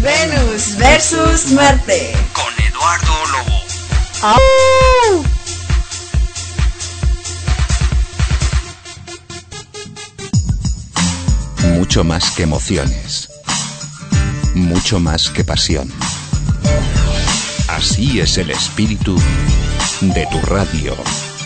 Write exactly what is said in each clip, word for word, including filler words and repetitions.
Venus versus Marte con Eduardo Lobo. ¡Oh! Mucho más que emociones, mucho más que pasión. Así es el espíritu de tu radio.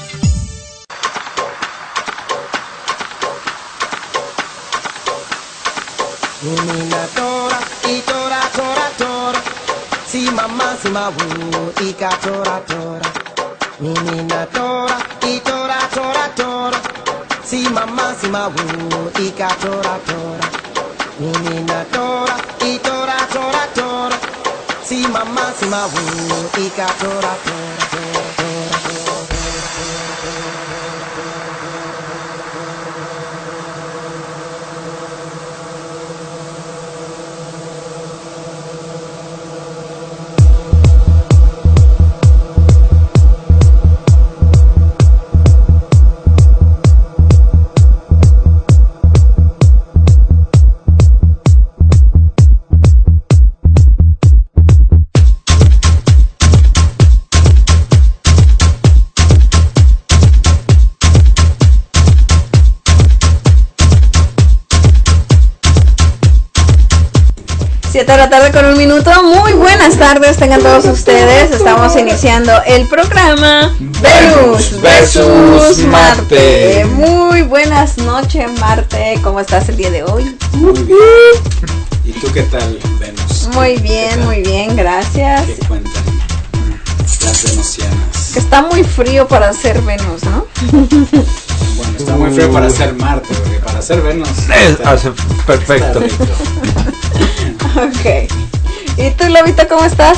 Mina tora, y tora, tora, tora. Si mamá, si mabu, y ka tora, tora. Mina tora, y tora, tora, tora. Si mamá, si mabu, y ka tora, tora. Mina tora, y tora, tora, tora. Si mamá, si mabu, y ka tora, tora, tora, tora, tora. siete de la tarde con un minuto. Muy buenas tardes tengan todos ustedes. Estamos iniciando el programa Venus versus Marte. Muy buenas noches, Marte. ¿Cómo estás el día de hoy? Muy bien. ¿Y tú qué tal, Venus? Muy bien, muy bien, gracias. ¿Qué cuentan las venusianas? Que está muy frío para ser Venus, ¿no? Bueno, está muy frío para ser Marte, porque para ser Venus está, hace perfecto. Está Ok. ¿Y tú, Lobito, cómo estás?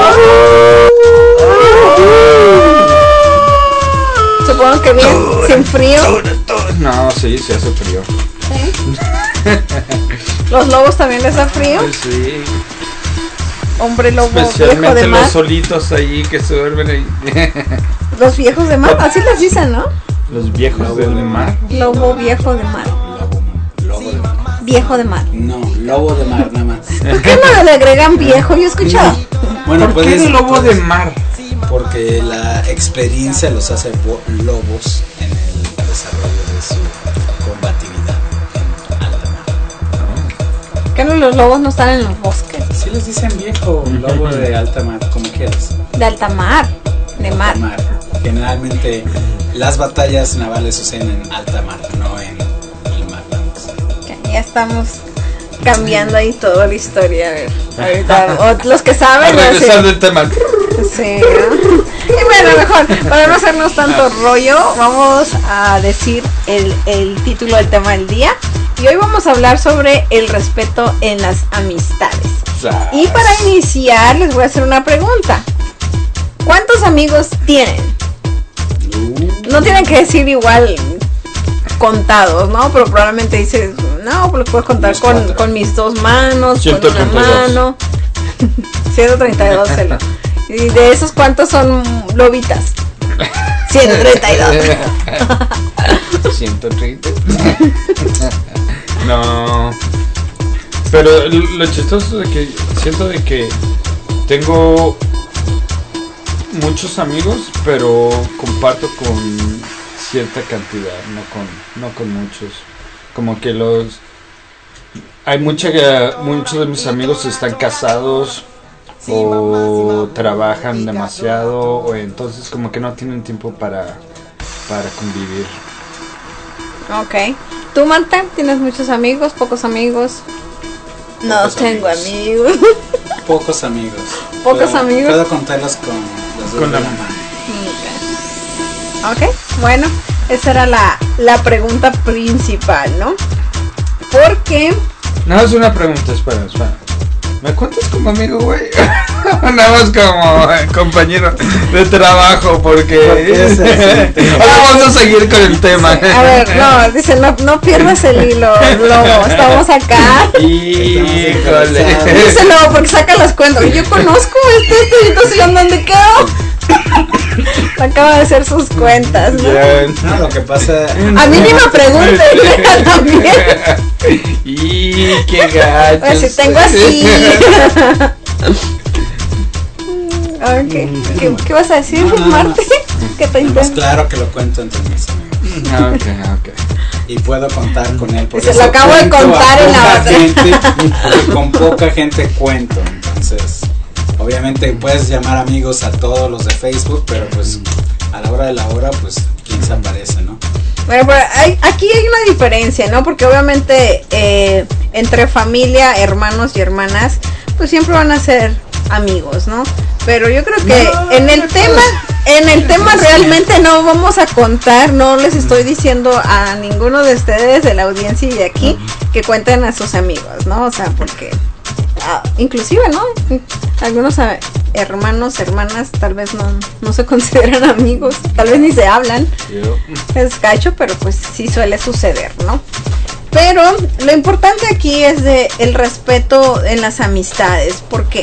Supongo que bien, sin frío. No, sí, se hace frío. ¿Sí? ¿Los lobos también les da frío? Sí. Hombre lobo viejo de Especialmente mar. los solitos ahí que se duermen ahí. Los viejos de mar, así les dicen, ¿no? Los viejos del mar. Lobo viejo de mar. Lobo, lobo de mar. Viejo de mar. No, lobo de mar nada más. ¿Por qué no le agregan viejo? Yo he escuchado. Bueno, ¿Por puedes, qué lobo de mar? porque la experiencia los hace bo- lobos en el desarrollo de su combatividad en alta mar. ¿Qué no los lobos no están en los bosques? Sí les dicen viejo, lobo de alta mar, como quieras. De alta mar, de mar. Alta mar. Generalmente las batallas navales suceden en alta mar, no en el mar. Ok, ya estamos cambiando ahí toda la historia. A ver, ahorita, o los que saben. A regresar así- del tema. Sí, ¿no? Y bueno, mejor, para no hacernos tanto rollo, vamos a decir el, el título del tema del día. Y hoy vamos a hablar sobre el respeto en las amistades. Y para iniciar les voy a hacer una pregunta. ¿Cuántos amigos tienen? No tienen que decir igual contados, ¿no? Pero probablemente dices, no, pues lo puedes contar con, con mis dos manos, con una mano. ciento treinta y dos. El, y de esos, ¿cuántos son lobitas? ciento treinta y dos. ciento treinta. No. Pero lo chistoso es que siento de que tengo muchos amigos, pero comparto con cierta cantidad, no con no con muchos. Como que los hay mucha muchos de mis amigos están casados o trabajan demasiado, o entonces como que no tienen tiempo para para convivir. Ok. ¿Tú, Marta, tienes muchos amigos, pocos amigos? No Pocos tengo amigos. amigos. Pocos amigos. Pocos Puedo- amigos. Puedo contarlos con los dedos Con de la- la mano. Ok, bueno, esa era la, la pregunta principal, ¿no? Porque Nada más una pregunta, espera, espera. ¿Me cuentas como amigo, güey? Nada más como eh, compañero de trabajo, porque... Porque es el- Ahora vamos a seguir con el tema. a ver, no, dice, no, no pierdas el hilo, Lobo, estamos acá. Híjole. Dice Lobo, porque saca las cuentas. Yo conozco este, este, y entonces, ¿dónde quedó? Acaba de hacer sus cuentas, ¿no? Ya. No, lo que pasa. A mí ni me pregunten, también. Y Sí, qué gacho. Pues si tengo así. Okay. ¿Qué, ¿Qué vas a decir, No, no, no. Martín? ¿Qué te Pues intento? claro que lo cuento entre mis amigos. Ah, ok, ok. Y puedo contar con él porque Se lo eso acabo de cuento a contar en la poca otra. gente, porque con poca gente cuento. Entonces, obviamente puedes llamar amigos a todos los de Facebook, pero pues a la hora de la hora, pues quién se aparece, ¿no? Bueno, pero hay, aquí hay una diferencia, ¿no? Porque obviamente eh, entre familia, hermanos y hermanas, pues siempre van a ser amigos, ¿no? Pero yo creo que No, en el no, tema, en el tema realmente no vamos a contar, no les estoy diciendo a ninguno de ustedes de la audiencia y de aquí que cuenten a sus amigos, ¿no? O sea, porque ah, inclusive, ¿no? Algunos ah, hermanos, hermanas tal vez no, no se consideran amigos, tal vez ni se hablan. Yo, Es gacho, pero pues sí suele suceder, ¿no? Pero lo importante aquí es de el respeto en las amistades. ¿Por qué?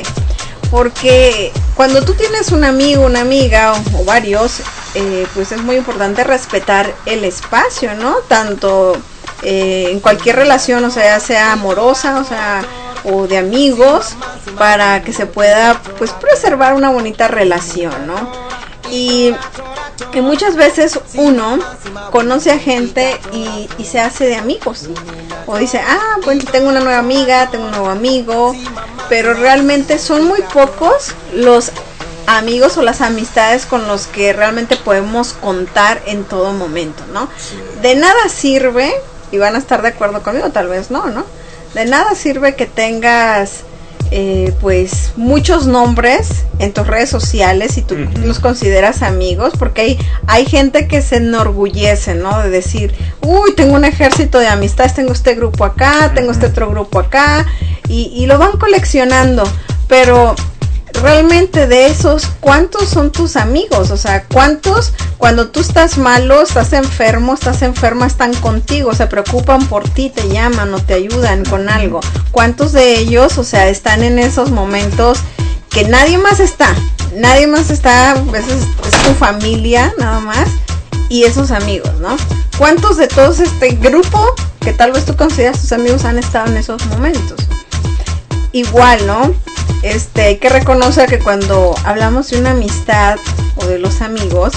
Porque cuando tú tienes un amigo, una amiga o, o varios, eh, pues es muy importante respetar el espacio, ¿no? Tanto eh, en cualquier relación, o sea, sea amorosa, o sea, o de amigos, para que se pueda, pues, preservar una bonita relación, ¿no? Y que muchas veces uno conoce a gente y, y se hace de amigos, o dice, ah, pues tengo una nueva amiga, tengo un nuevo amigo, pero realmente son muy pocos los amigos o las amistades con los que realmente podemos contar en todo momento, ¿no? De nada sirve, y van a estar de acuerdo conmigo, tal vez no, ¿no? De nada sirve que tengas Eh, pues muchos nombres en tus redes sociales y tú uh-huh. los consideras amigos, porque hay, hay gente que se enorgullece, ¿no? De decir, uy, tengo un ejército de amistades, tengo este grupo acá, tengo este otro grupo acá, y, y lo van coleccionando, pero realmente de esos, ¿cuántos son tus amigos? O sea, ¿cuántos cuando tú estás malo, estás enfermo, estás enferma, están contigo, se preocupan por ti, te llaman o te ayudan con algo? ¿Cuántos de ellos, o sea, están en esos momentos que nadie más está? Nadie más está, a veces es tu familia nada más y esos amigos, ¿no? ¿Cuántos de todos este grupo que tal vez tú consideras tus amigos han estado en esos momentos? Igual, ¿no? Este, hay que reconocer que cuando hablamos de una amistad o de los amigos,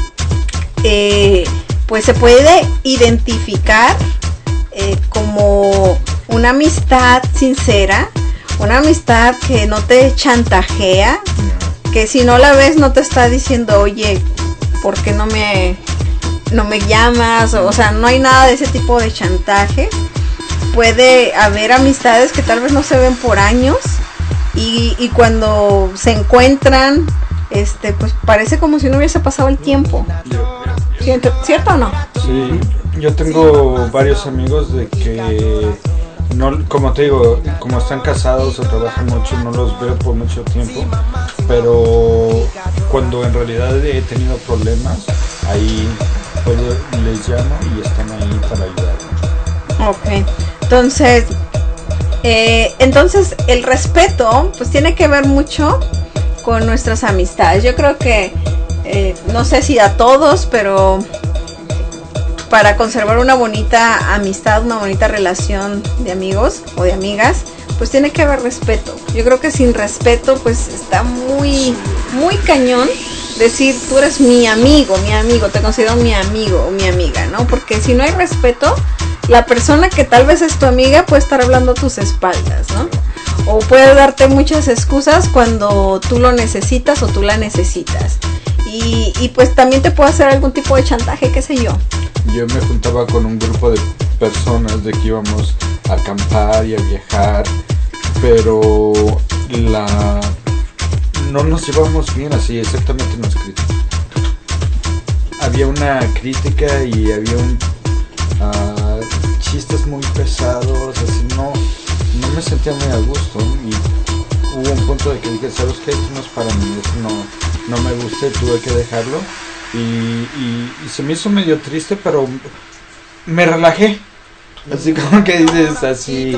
eh, pues se puede identificar eh, como una amistad sincera, una amistad que no te chantajea, que si no la ves no te está diciendo, oye, ¿por qué no me, no me llamas? O, o sea, no hay nada de ese tipo de chantaje. Puede haber amistades que tal vez no se ven por años y, y cuando se encuentran, este, pues parece como si no hubiese pasado el tiempo. ¿Cierto, ¿cierto o no? Sí, yo tengo varios amigos de que, no, como te digo, como están casados o trabajan mucho, no los veo por mucho tiempo, pero cuando en realidad he tenido problemas, ahí pues, les llamo y están ahí para ayudarme. Ok, entonces, eh, entonces el respeto pues tiene que ver mucho con nuestras amistades. Yo creo que, eh, no sé si a todos, pero para conservar una bonita amistad, una bonita relación de amigos o de amigas, pues tiene que haber respeto. Yo creo que sin respeto pues está muy, muy cañón decir tú eres mi amigo, mi amigo, te considero mi amigo o mi amiga, ¿no? Porque si no hay respeto, la persona que tal vez es tu amiga puede estar hablando a tus espaldas, ¿no? O puede darte muchas excusas cuando tú lo necesitas o tú la necesitas. Y, y pues también te puede hacer algún tipo de chantaje, qué sé yo. Yo me juntaba con un grupo de personas de que íbamos a acampar y a viajar, pero la no nos llevábamos bien así, exactamente nos criticaban. Había una crítica y había un uh, chistes muy pesados, así no, no me sentía muy a gusto y hubo un punto de que dije, ¿sabes qué? Esto no es para mí, esto no, no me gusta y tuve que dejarlo. Y, y, y se me hizo medio triste, pero me relajé, así como que dices, así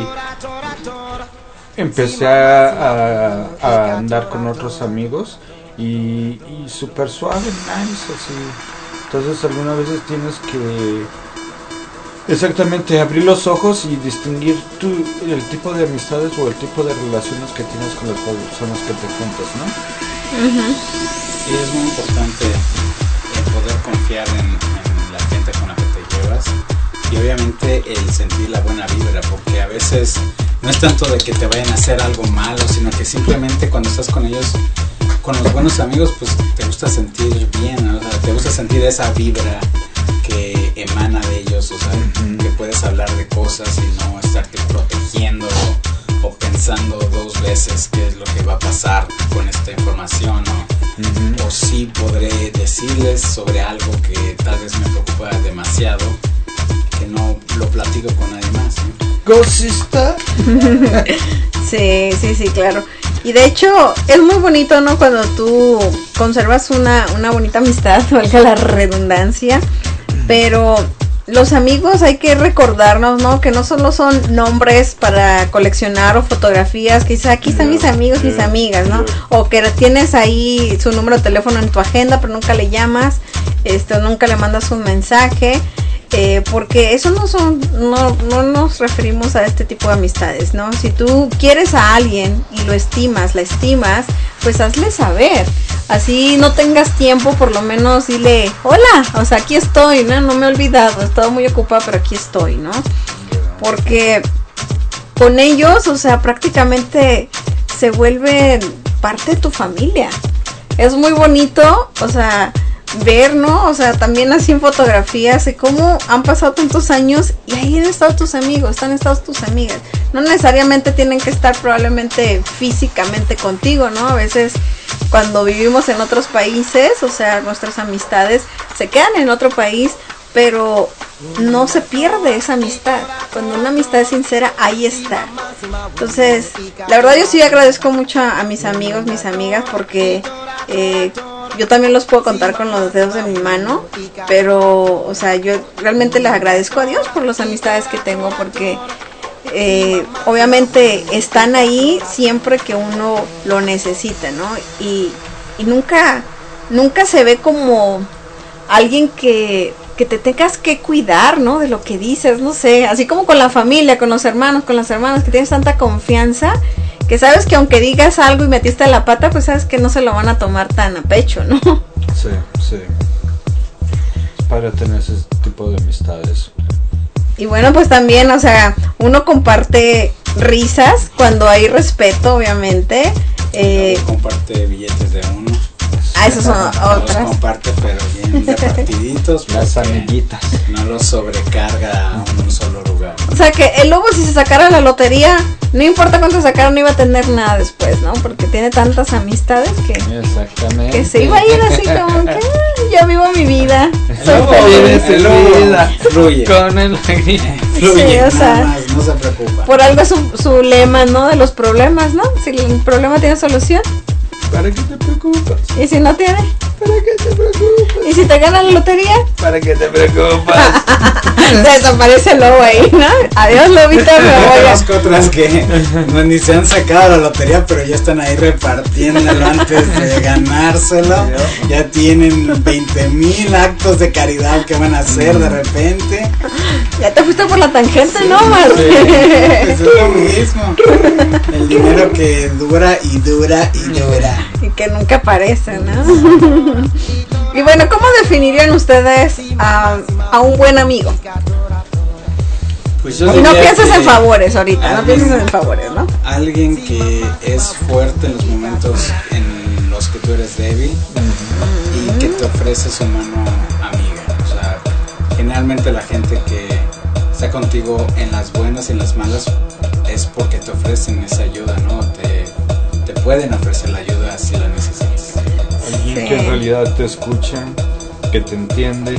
empecé a, a, a andar con otros amigos y, y súper suave, nice, así. Entonces algunas veces tienes que Exactamente, abrir los ojos y distinguir tu, el tipo de amistades o el tipo de relaciones que tienes con las personas que te juntas, ¿no? Uh-huh. Y es muy importante el poder confiar en, en la gente con la que te llevas y obviamente el sentir la buena vibra, porque a veces no es tanto de que te vayan a hacer algo malo, sino que simplemente cuando estás con ellos, con los buenos amigos, pues te gusta sentir bien, ¿no? O sea, te gusta sentir esa vibra que emana de ellos, o sea, uh-huh. que puedes hablar de cosas y no estarte protegiendo o, o pensando dos veces qué es lo que va a pasar con esta información, ¿no? Uh-huh. O sí podré decirles sobre algo que tal vez me preocupa demasiado, que no lo platico con nadie más, ¿no? ¿Gocista? Sí, sí, sí, claro. Y de hecho es muy bonito, ¿no? Cuando tú conservas una, una bonita amistad, valga la redundancia, pero los amigos hay que recordarnos, ¿no? Que no solo son nombres para coleccionar o fotografías, que dice, aquí están mis amigos, mis amigas, ¿no? O que tienes ahí su número de teléfono en tu agenda, pero nunca le llamas, este, nunca le mandas un mensaje. Eh, porque eso no son, no, no nos referimos a este tipo de amistades, ¿no? Si tú quieres a alguien y lo estimas, la estimas, pues hazle saber. Así no tengas tiempo, por lo menos dile, hola, o sea, aquí estoy, ¿no? No me he olvidado, he estado muy ocupada, pero aquí estoy, ¿no? Porque con ellos, o sea, prácticamente se vuelven parte de tu familia. Es muy bonito, o sea, ver, ¿no? O sea, también así en fotografías de cómo han pasado tantos años y ahí han estado tus amigos, están estado tus amigas. No necesariamente tienen que estar probablemente físicamente contigo, ¿no? A veces cuando vivimos en otros países, o sea, nuestras amistades se quedan en otro país, pero no se pierde esa amistad. Cuando una amistad es sincera, ahí está. Entonces, la verdad yo sí agradezco mucho a, a mis amigos, mis amigas, porque eh, yo también los puedo contar con los dedos de mi mano, pero, o sea, yo realmente les agradezco a Dios por las amistades que tengo, porque eh, obviamente están ahí siempre que uno lo necesita, ¿no? Y, y nunca, nunca se ve como alguien que, que te tengas que cuidar, ¿no? De lo que dices, no sé, así como con la familia, con los hermanos, con las hermanas, que tienes tanta confianza, que sabes que aunque digas algo y metiste la pata, pues sabes que no se lo van a tomar tan a pecho, ¿no? Sí, sí. Para tener ese tipo de amistades. Y bueno, pues también, o sea, uno comparte risas cuando hay respeto, obviamente. Eh, comparte billetes de uno. Ah, esos son otras. Los comparte, pero bien repartiditos. Las amiguitas. No los sobrecarga a un solo lugar. O sea que el lobo, si se sacara la lotería, no importa cuánto sacara, no iba a tener nada después, ¿no? Porque tiene tantas amistades que, exactamente, que se iba a ir así como que yo vivo mi vida. El lobo vive su vida. Fluye. Con el alegría. Fluye, sí, o sea, nada más, no se preocupa. Por algo es su, su lema, ¿no? De los problemas, ¿no? Si el problema tiene solución, ¿para qué te preocupas? ¿y si no tiene? ¿Para qué te preocupas? ¿Y si te gana la lotería? ¿Para qué te preocupas? Se desaparece el lobo ahí, ¿no? Adiós, lobito, me voy a... Conozco otras que no, ni se han sacado la lotería, pero ya están ahí repartiéndolo antes de ganárselo. Ya tienen veinte mil actos de caridad que van a hacer de repente. Ya te fuiste por la tangente, sí, ¿no, Mar? Sí, es lo mismo. El dinero que dura y dura y dura. Y que nunca aparece, ¿no? Y bueno, ¿cómo definirían ustedes a, a un buen amigo? Pues yo y no pienses en favores ahorita, alguien, no pienses en favores, ¿no? Alguien que es fuerte en los momentos en los que tú eres débil uh-huh. y que te ofrece su mano amiga. O sea, generalmente la gente que está contigo en las buenas y en las malas es porque te ofrecen esa ayuda, ¿no? Te, te pueden ofrecer la ayuda si la necesitas. Alguien sí. que en realidad te escucha, que te entiende.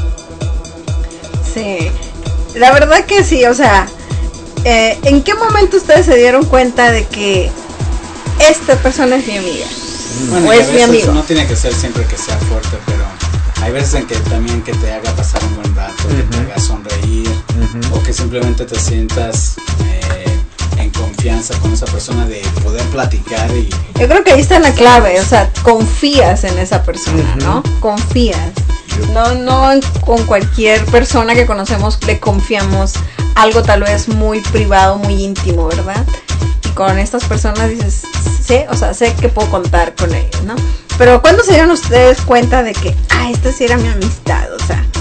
Sí, la verdad que sí, o sea, eh, ¿en qué momento ustedes se dieron cuenta de que esta persona es mi amiga? Bueno, o es mi amigo. No tiene que ser siempre que sea fuerte, pero hay veces en que también que te haga pasar un buen rato, uh-huh. que te haga sonreír, uh-huh. o que simplemente te sientas eh, en confianza con esa persona de poder platicar. Y yo creo que ahí está la clave, o sea, confías en esa persona, uh-huh. ¿no? Confías. yo. No, no en- con cualquier persona que conocemos le confiamos algo tal vez muy privado, muy íntimo, ¿verdad? Y con estas personas dices, sé, o sea, sé que puedo contar con ellos, ¿no? Pero ¿cuándo se dieron ustedes cuenta de que, ah, esta sí era mi amistad? O sea,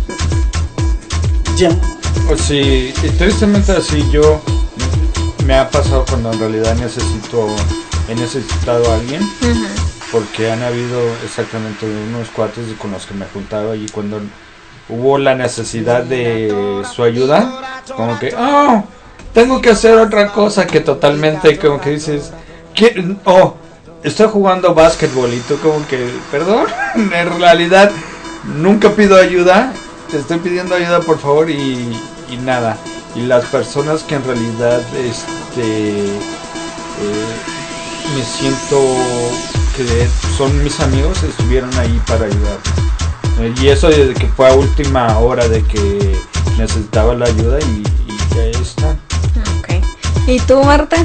Ya. O sí, y tristemente así yo me ha pasado cuando en realidad necesito, he necesitado a alguien, ujú. porque han habido exactamente unos cuates con los que me juntaba y cuando hubo la necesidad de su ayuda, como que, oh, tengo que hacer otra cosa que totalmente, como que dices, ¿qué? Oh, estoy jugando básquetbol y tú como que, perdón, en realidad nunca pido ayuda, te estoy pidiendo ayuda por favor y, y nada. Y las personas que en realidad este eh, me siento que son mis amigos estuvieron ahí para ayudar. Eh, y eso desde que fue a última hora de que necesitaba la ayuda y, y ahí está. Ok. ¿Y tú, Marta?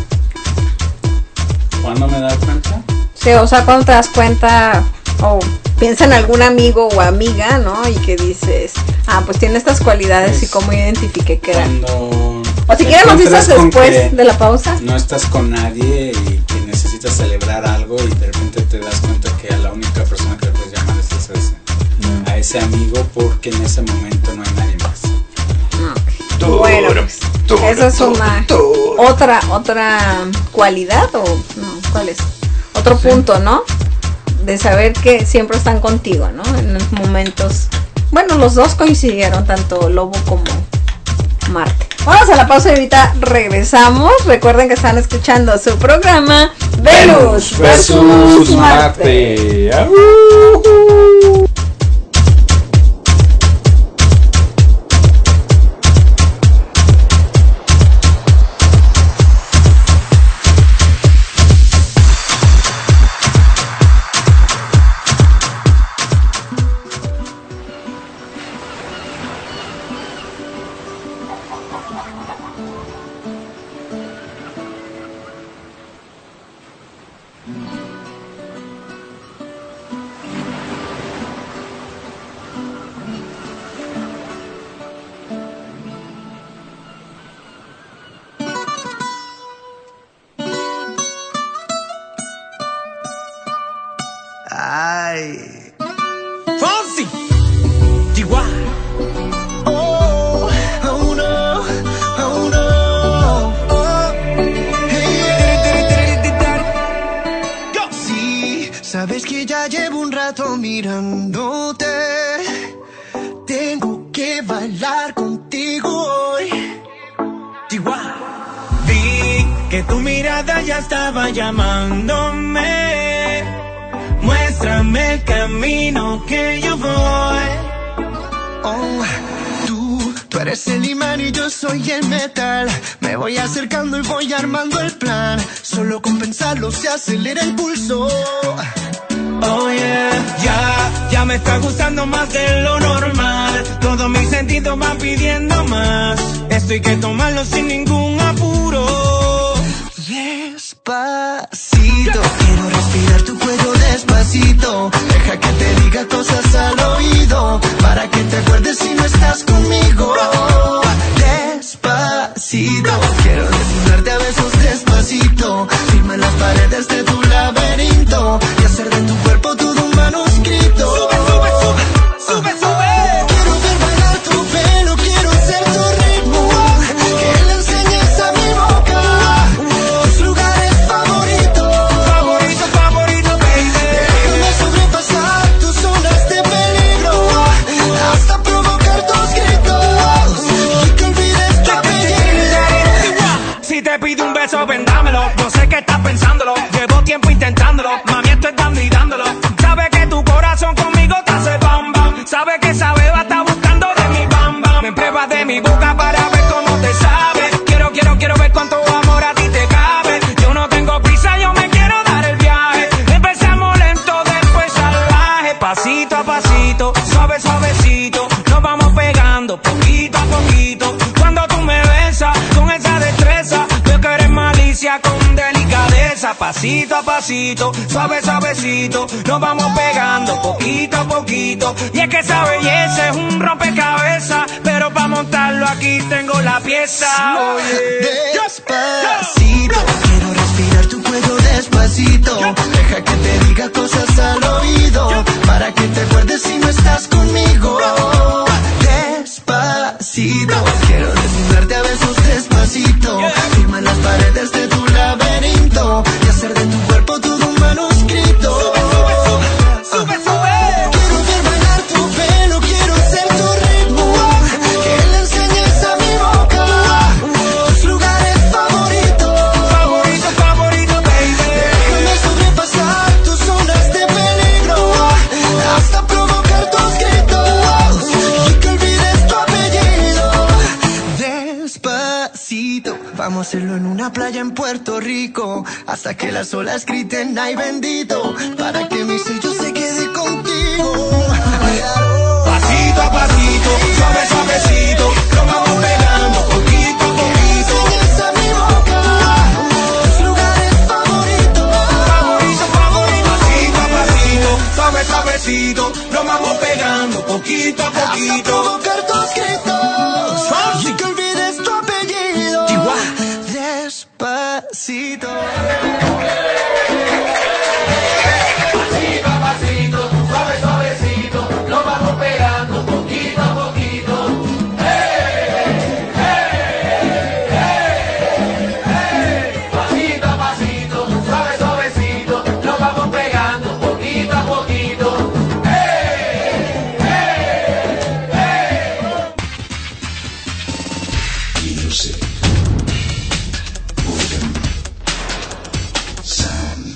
¿Cuándo me das cuenta? Sí, o sea, cuando te das cuenta o piensa en algún amigo o amiga, ¿no? Y que dices, ah, pues tiene estas cualidades Pues, y cómo identifiqué que eran. Cuando O si quieres nos dices encuentras con después que de la pausa. no estás con nadie y que necesitas celebrar algo y de repente te das cuenta que a la única persona que le puedes llamar es ese, Mm. a ese amigo, porque en ese momento no hay nadie más. Ok. Bueno, pues, esa es una otra otra cualidad o no, ¿cuál es? Otro Sí. punto, ¿no? De saber que siempre están contigo, ¿no? En los momentos. Bueno, los dos coincidieron, tanto Lobo como Marte. Vamos a la pausa y ahorita regresamos. Recuerden que están escuchando su programa Venus versus Marte. Marte. ¡Aú! Ay. Fonsi, Chihuahua. Oh, oh no, oh no. Oh. Hey. Sí, sabes que ya llevo un rato mirándote. Tengo que bailar contigo hoy. Chihuahua. Vi que tu mirada ya estaba llamándome. Muéstrame el camino que yo voy. Oh, tú, tú eres el imán y yo soy el metal. Me voy acercando y voy armando el plan. Solo con pensarlo se acelera el pulso. Oh yeah, ya, ya me está gustando más de lo normal. Todos mis sentidos van pidiendo más. Esto hay que tomarlo sin ningún apuro. Despacito, quiero respirar tu cuello despacito. Deja que te diga cosas al oído, para que te acuerdes si no estás conmigo. Despacito, quiero desnudarte a besos despacito. Firma en las paredes de tu laberinto y hacer de tu cuerpo todo un manuscrito. Sube, sube, sube, sube, sube. Quiero ver bailar tu pelo, quiero ser tu ritmo. Que le enseñes a mi boca tus lugares favoritos. Favorito, favorito, baby. Déjame sobrepasar tus zonas de peligro, hasta provocar tus gritos y que olvides tu apellido. Si te pido un beso, vendámelo. Yo sé que estás pensándolo. Llevo tiempo intentándolo. Mami, esto es dando y dándolo. Sabe que tu corazón conmigo te hace bam bam. Sabe que esa beba está buscando de mi bam bam. Me pruebas de mi boca para ver cómo te sabe. Quiero, quiero, quiero ver cuánto amor a ti te cabe. Yo no tengo prisa, yo me quiero dar el viaje. Empezamos lento, después salvaje. Pasito a pasito, suave, suavecito. Nos vamos pegando poquito a poquito. Cuando tú me besas con esa destreza, veo que eres malicia con delicadeza. ahora pasito a pasito, suave suavecito, nos vamos pegando poquito a poquito. Y es que esa belleza es un rompecabezas, pero para montarlo aquí tengo la pieza. Oye, despacito, quiero respirar tu cuello despacito. Deja que te diga cosas al oído, para que te acuerdes si no estás conmigo. Despacito, quiero desnudarte a besos despacito. Firma las paredes de tu laberinto y hacer de tu cuerpo todo un manuscrito. sube, sube. Quiero ver bailar tu pelo, quiero ser tu ritmo, que le enseñes a mi boca tus lugares favoritos. Favorito, favorito, baby. Déjame sobrepasar tus zonas de peligro, hasta provocar tus gritos y que olvides tu apellido. Despacito, vamos a hacerlo en una playa en Puerto Rico, hasta que las olas griten ay bendito, para que mi sello se quede contigo. Pasito a pasito, suave suavecito, nos vamos pegando poquito a poquito. Enseñas a mi boca tus lugares favoritos. Favorito, favorito, pasito a pasito, suave suavecito, nos vamos pegando poquito a Hasta poquito. provocar tus gritos y que olvides tu apellido. Despacito. Pasito a pasito, suave suavecito, nos vamos pegando poquito a poquito. Hey, hey, hey, hey. Pasito a pasito, suave suavecito, nos vamos pegando poquito a poquito. Hey, hey, hey. Music. Rhythm. Sound.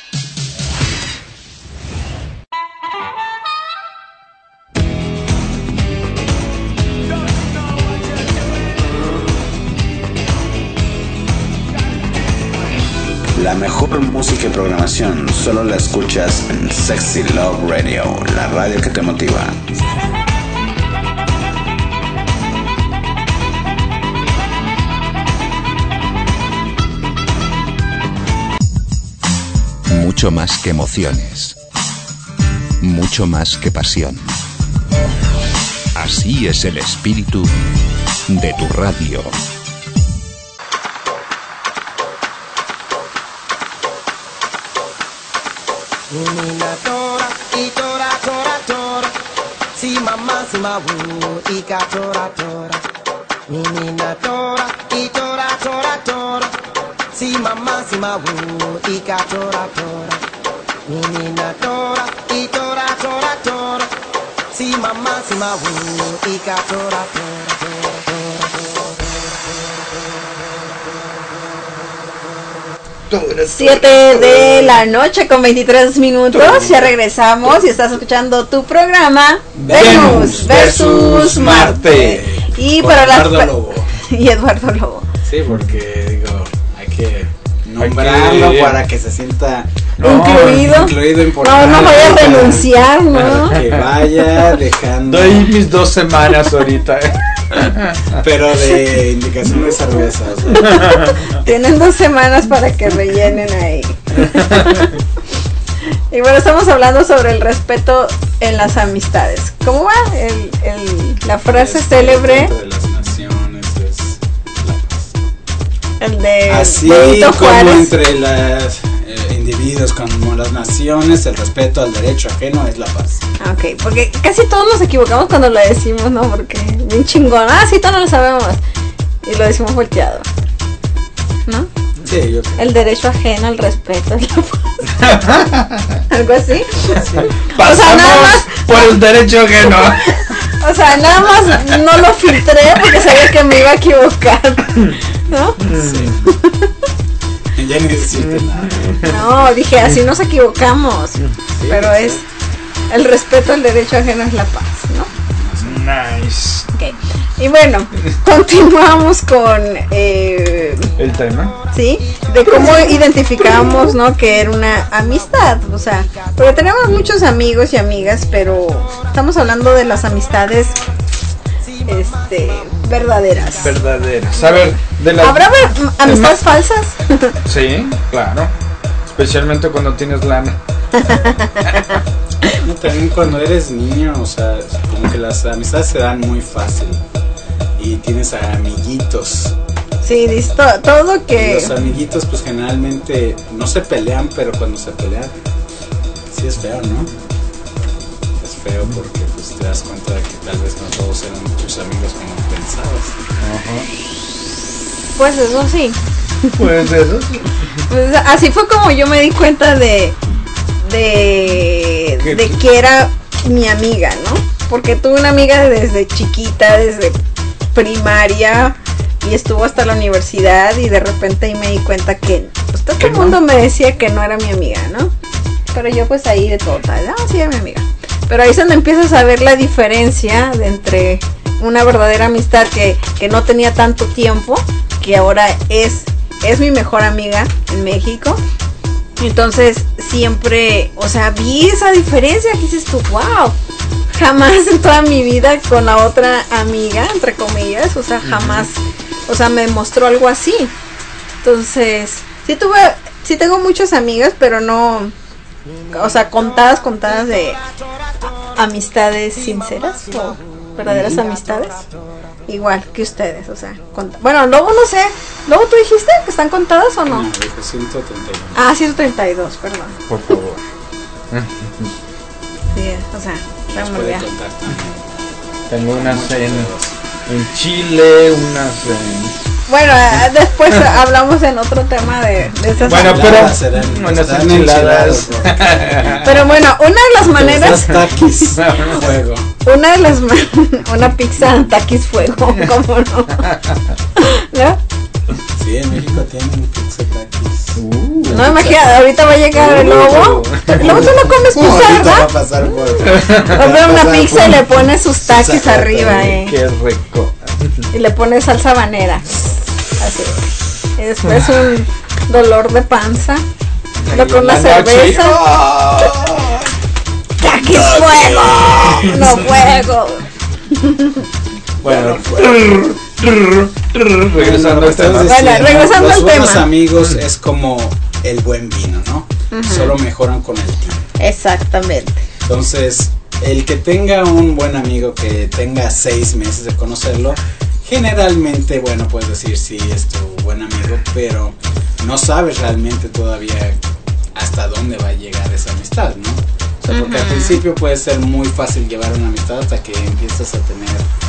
La mejor música y programación solo la escuchas en Sexy Love Radio, la radio que te motiva. Mucho más que emociones. Mucho más que pasión. Así es el espíritu de tu radio. Nina tora, y tora, tora, tora. Si mamá, si ma wu, y ka tora, tora. Nina tora, y tora, tora, tora. Si mamá, si ma wu, y ka tora, tora. Nina tora, y tora, tora, tora. Si mamá, si ma wu, y ka tora, tora, tora, tora. siete de la noche con veintitrés minutos. Ya regresamos y estás escuchando tu programa Venus versus Marte. Y Con para las Eduardo pa- Lobo. y Eduardo Lobo. Sí, porque digo, hay que nombrarlo que- para que se sienta No, Incluido. incluido, No, importante. no vaya a para- renunciar, ¿no? para que vaya dejando, Doy mis dos semanas ahorita. ¿eh? pero de indicación de cervezas. Tienen dos semanas para que rellenen ahí. Y bueno, estamos hablando sobre el respeto en las amistades. ¿Cómo va? El, el, la frase Es célebre, de las naciones es la paz. el de Así Benito como Juárez. entre los eh, individuos como las naciones, el respeto al derecho ajeno es la paz. Ah, ok, porque casi todos nos equivocamos cuando lo decimos, ¿no? Porque bien chingón. Ah, sí, todos lo sabemos. Y lo decimos volteado, ¿no? Sí, yo creo. El derecho ajeno al respeto es la paz. Algo así. Pasamos O sea, nada más- por el derecho que no. O sea, nada más no lo filtré porque sabía que me iba a equivocar, ¿no? Ya ni decirte nada. No, dije, así nos equivocamos. Pero es el respeto al derecho ajeno es la paz, ¿no? Nice. Ok. Y bueno, continuamos con, eh, El tema. ¿sí? De cómo identificamos, ¿no? Que era una amistad, o sea, porque tenemos muchos amigos y amigas, pero estamos hablando de las amistades, este, verdaderas. Verdaderas. A ver, de las. ¿Habrá ver- amistades falsas? Sí, claro. especialmente cuando tienes lana. No, también cuando eres niño, o sea, como que las amistades se dan muy fácil y tienes a amiguitos. Sí, listo, todo Y que... los amiguitos pues generalmente no se pelean, pero cuando se pelean sí es feo, ¿no? Es feo porque pues te das cuenta de que tal vez no todos eran tus amigos como pensabas. Pues eso sí. Pues eso. Pues así fue como yo me di cuenta de de, ¿Qué? de que era mi amiga, ¿no? Porque tuve una amiga desde chiquita, desde primaria, y estuvo hasta la universidad, y de repente ahí me di cuenta que pues todo el mundo me decía que no era mi amiga, ¿no? Pero yo pues ahí de todo, ah, sí, era mi amiga. Pero ahí es donde empiezas a ver la diferencia de entre una verdadera amistad que, que no tenía tanto tiempo, que ahora es, es mi mejor amiga en México. Entonces siempre, o sea, vi esa diferencia que dices tú, wow, jamás en toda mi vida con la otra amiga, entre comillas, o sea, jamás, o sea, me mostró algo así. Entonces, sí tuve, sí tengo muchas amigas, pero no, o sea, contadas, contadas de amistades sinceras o verdaderas amistades. Igual que ustedes, o sea, cont- bueno, luego no sé, luego tú dijiste que están contadas o no. No, dije ciento treinta y uno. Ah, ciento treinta y dos, perdón. Por favor. Sí, o sea, Nos vamos puede ya. contar también. Tengo unas Muchos en, dedos. en Chile, unas en... Bueno, eh, después hablamos en otro tema de, de esas. Bueno, Enchiladas pero... serán- unas están enchiladas. enchiladas, Pero bueno, una de las maneras, Los taquis fuego. una de las ma- una pizza taquis fuego, ¿cómo no? ¿No? Sí, en México tienen pizza taquis. Uh, No, imagínate, ahorita va a llegar el lobo. Luego tú no comes pizza, Ahorita va a ¿verdad? pasar por. Compra una pizza y le pones sus taquis Sus arriba, eh. qué rico. Y le pones salsa habanera. Así. Y después un dolor de panza. Lo con la La noche. cerveza. ¡Taquis fuego! ¡No fuego! Bueno, regresando al tema. Bueno, regresando los al buenos tema. amigos es como el buen vino, ¿no? Solo mejoran con el tiempo. Exactamente. Entonces, el que tenga un buen amigo que tenga seis meses de conocerlo, generalmente, bueno, puedes decir sí, es tu buen amigo, pero no sabes realmente todavía hasta dónde va a llegar esa amistad, ¿no? O sea, porque al principio puede ser muy fácil llevar una amistad hasta que empiezas a tener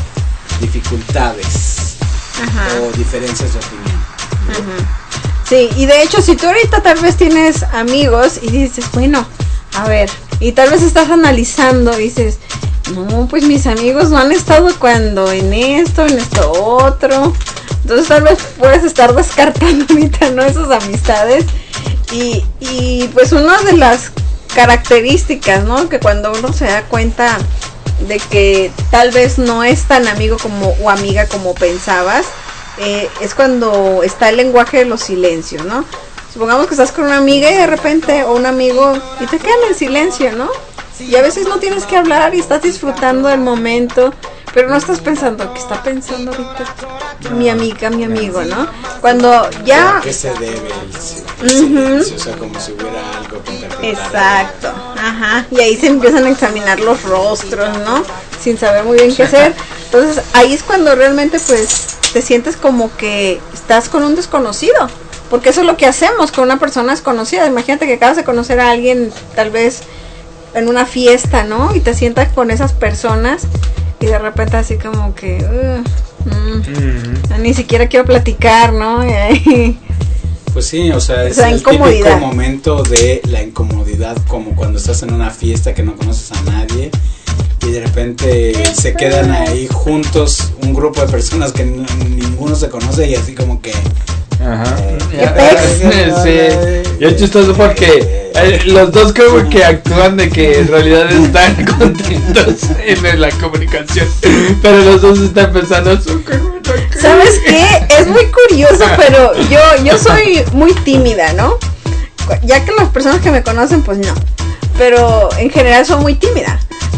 dificultades Ajá. o diferencias de opinión. Sí, y de hecho, si tú ahorita tal vez tienes amigos y dices, bueno, a ver, y tal vez estás analizando y dices, no, pues mis amigos no han estado cuando en esto, en esto otro. Entonces tal vez puedes estar descartando ahorita, ¿no? Esas amistades. Y, y pues una de las características, ¿no? Que cuando uno se da cuenta de que tal vez no es tan amigo como o amiga como pensabas, eh, es cuando está el lenguaje de los silencios, ¿no? Supongamos que estás con una amiga y de repente, o un amigo, y te quedan en silencio, ¿no? Y a veces no tienes que hablar y estás disfrutando del momento, pero no estás pensando, ¿qué está pensando ahorita mi amiga, mi amigo, ¿no? Cuando ya... ¿A qué se debe el, el silencio? O sea, como si hubiera algo que interpretar. Exacto, ajá, y ahí se empiezan a examinar los rostros, ¿no? Sin saber muy bien qué hacer. Entonces ahí es cuando realmente pues te sientes como que estás con un desconocido, porque eso es lo que hacemos con una persona desconocida. Imagínate que acabas de conocer a alguien tal vez en una fiesta, ¿no? Y te sientas con esas personas y de repente así como que uh, mm, Mm. ni siquiera quiero platicar, ¿no? Y ahí, Pues sí, o sea, es La el típico incomodidad. momento de la incomodidad, como cuando estás en una fiesta que no conoces a nadie y de repente se quedan ahí juntos un grupo de personas que n- ninguno se conoce y así como que... Ajá. ¿Qué pex? Sí. Y es chistoso porque eh, los dos como que actúan de que en realidad están contentos en la comunicación, pero los dos están pensando su ¿sabes qué? Es muy curioso, pero yo yo soy muy tímida, ¿no? Ya que las personas que me conocen, pues no. Pero en general soy muy tímida.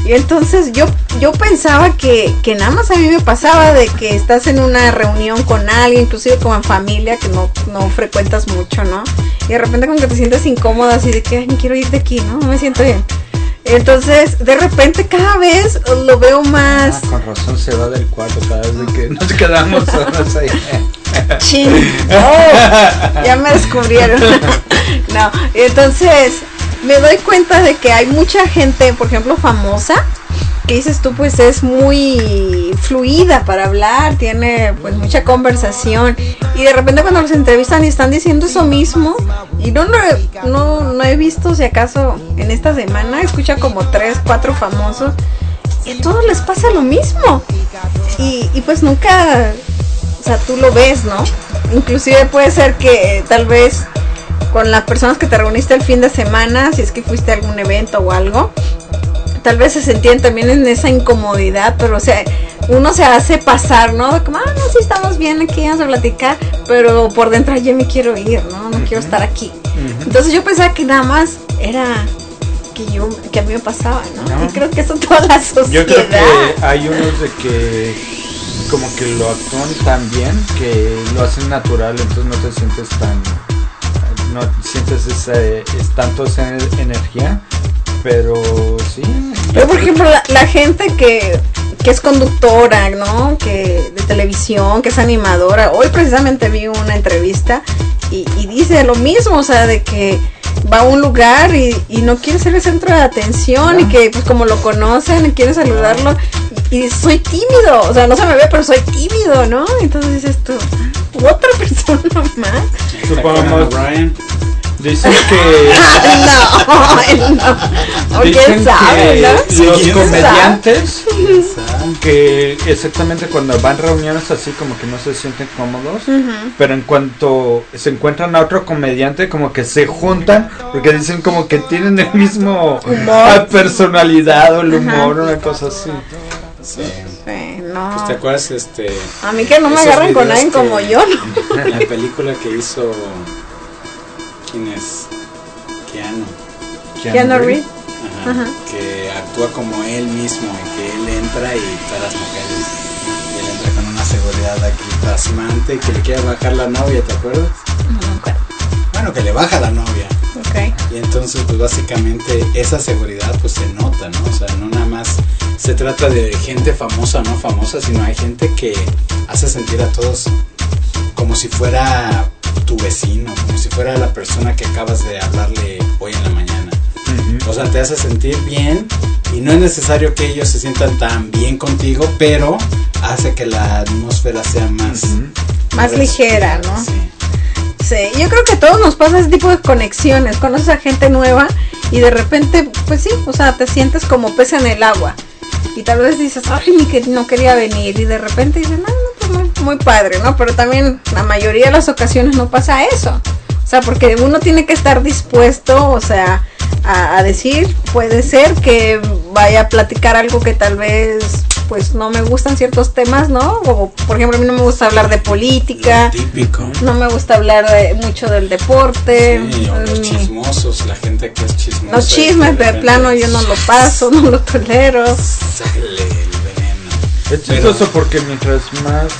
Y entonces yo yo pensaba que, que nada más a mí me pasaba de que estás en una reunión con alguien, inclusive como en familia, que no, no frecuentas mucho, ¿no? Y de repente como que te sientes incómoda, así de que, ay, me quiero ir de aquí, ¿no? No me siento bien. Entonces, de repente cada vez lo veo más... Ah, con razón se va del cuarto cada vez de que nos quedamos solos ahí. Chin. Oh, ya me descubrieron. No, entonces me doy cuenta de que hay mucha gente, por ejemplo, famosa, que dices tú, pues es muy fluida para hablar, tiene pues mucha conversación, y de repente cuando los entrevistan y están diciendo eso mismo, y no, no, no, no he visto, si acaso en esta semana, escucha como tres, cuatro famosos, y a todos les pasa lo mismo, y, y pues nunca, o sea, tú lo ves, ¿no? Inclusive puede ser que tal vez con las personas que te reuniste el fin de semana, si es que fuiste a algún evento o algo, tal vez se sentían también en esa incomodidad, pero o sea, uno se hace pasar, ¿no? Como, ah, no, sí estamos bien aquí, vamos a platicar, pero por dentro ya me quiero ir, ¿no? No uh-huh. quiero estar aquí. Uh-huh. Entonces yo pensaba que nada más era que yo, que a mí me pasaba, ¿no? No. Y creo que eso toda la sociedad. Yo creo que hay unos de que como que lo actúan tan bien que lo hacen natural, entonces no te sientes tan, no sientes ese, es tanto esa energía. Pero sí. Yo, por ejemplo, la, la gente que, que es conductora, ¿no? Que de televisión, que es animadora. Hoy precisamente vi una entrevista y, y dice lo mismo, o sea, de que va a un lugar y, y no quiere ser el centro de atención, no. Y que pues como lo conocen y quiere saludarlo y, y soy tímido, o sea, no se me ve, pero soy tímido, ¿no? Entonces dices tú, otra persona más. Supongamos Brian. Dicen que no, él no. Dicen sabe, que ¿no? los comediantes que exactamente cuando van a reuniones así como que no se sienten cómodos, uh-huh. pero en cuanto se encuentran a otro comediante como que se juntan porque dicen como que tienen el mismo humor. Personalidad o el humor, uh-huh. una cosa así. Sí. Sí, no. Pues te acuerdas este a mí que no me agarren con alguien como yo, ¿no? La película que hizo ¿quién es? Keanu. Keanu Reeves. Ajá, Ajá. Que actúa como él mismo y que él entra y todas las mujeres y él entra con una seguridad aquí pasmante y que le quiere bajar la novia, ¿te acuerdas? No me acuerdo. Bueno, que le baja la novia. Okay. Y entonces pues básicamente esa seguridad pues se nota, ¿no? O sea, no nada más se trata de gente famosa o no famosa, sino hay gente que hace sentir a todos como si fuera tu vecino, como si fuera la persona que acabas de hablarle hoy en la mañana. Uh-huh. O sea, te hace sentir bien y no es necesario que ellos se sientan tan bien contigo, pero hace que la atmósfera sea más uh-huh. más ligera, ¿no? Sí. Sí, yo creo que a todos nos pasa ese tipo de conexiones, conoces a gente nueva y de repente, pues sí, o sea, te sientes como pez en el agua y tal vez dices, ay, ni que no quería venir y de repente dices, no, no, pues muy, muy padre, ¿no? Pero también la mayoría de las ocasiones no pasa eso, o sea, porque uno tiene que estar dispuesto, o sea, a, a decir, puede ser que vaya a platicar algo que tal vez pues no me gustan ciertos temas, ¿no? Como por ejemplo a mí no me gusta hablar de política, típico. No me gusta hablar de, mucho del deporte, sí, o los chismosos, la gente que es chismosa. Los chismes de, de plano yo no lo paso, no lo tolero. Sale el veneno. Es chistoso Pero... porque mientras más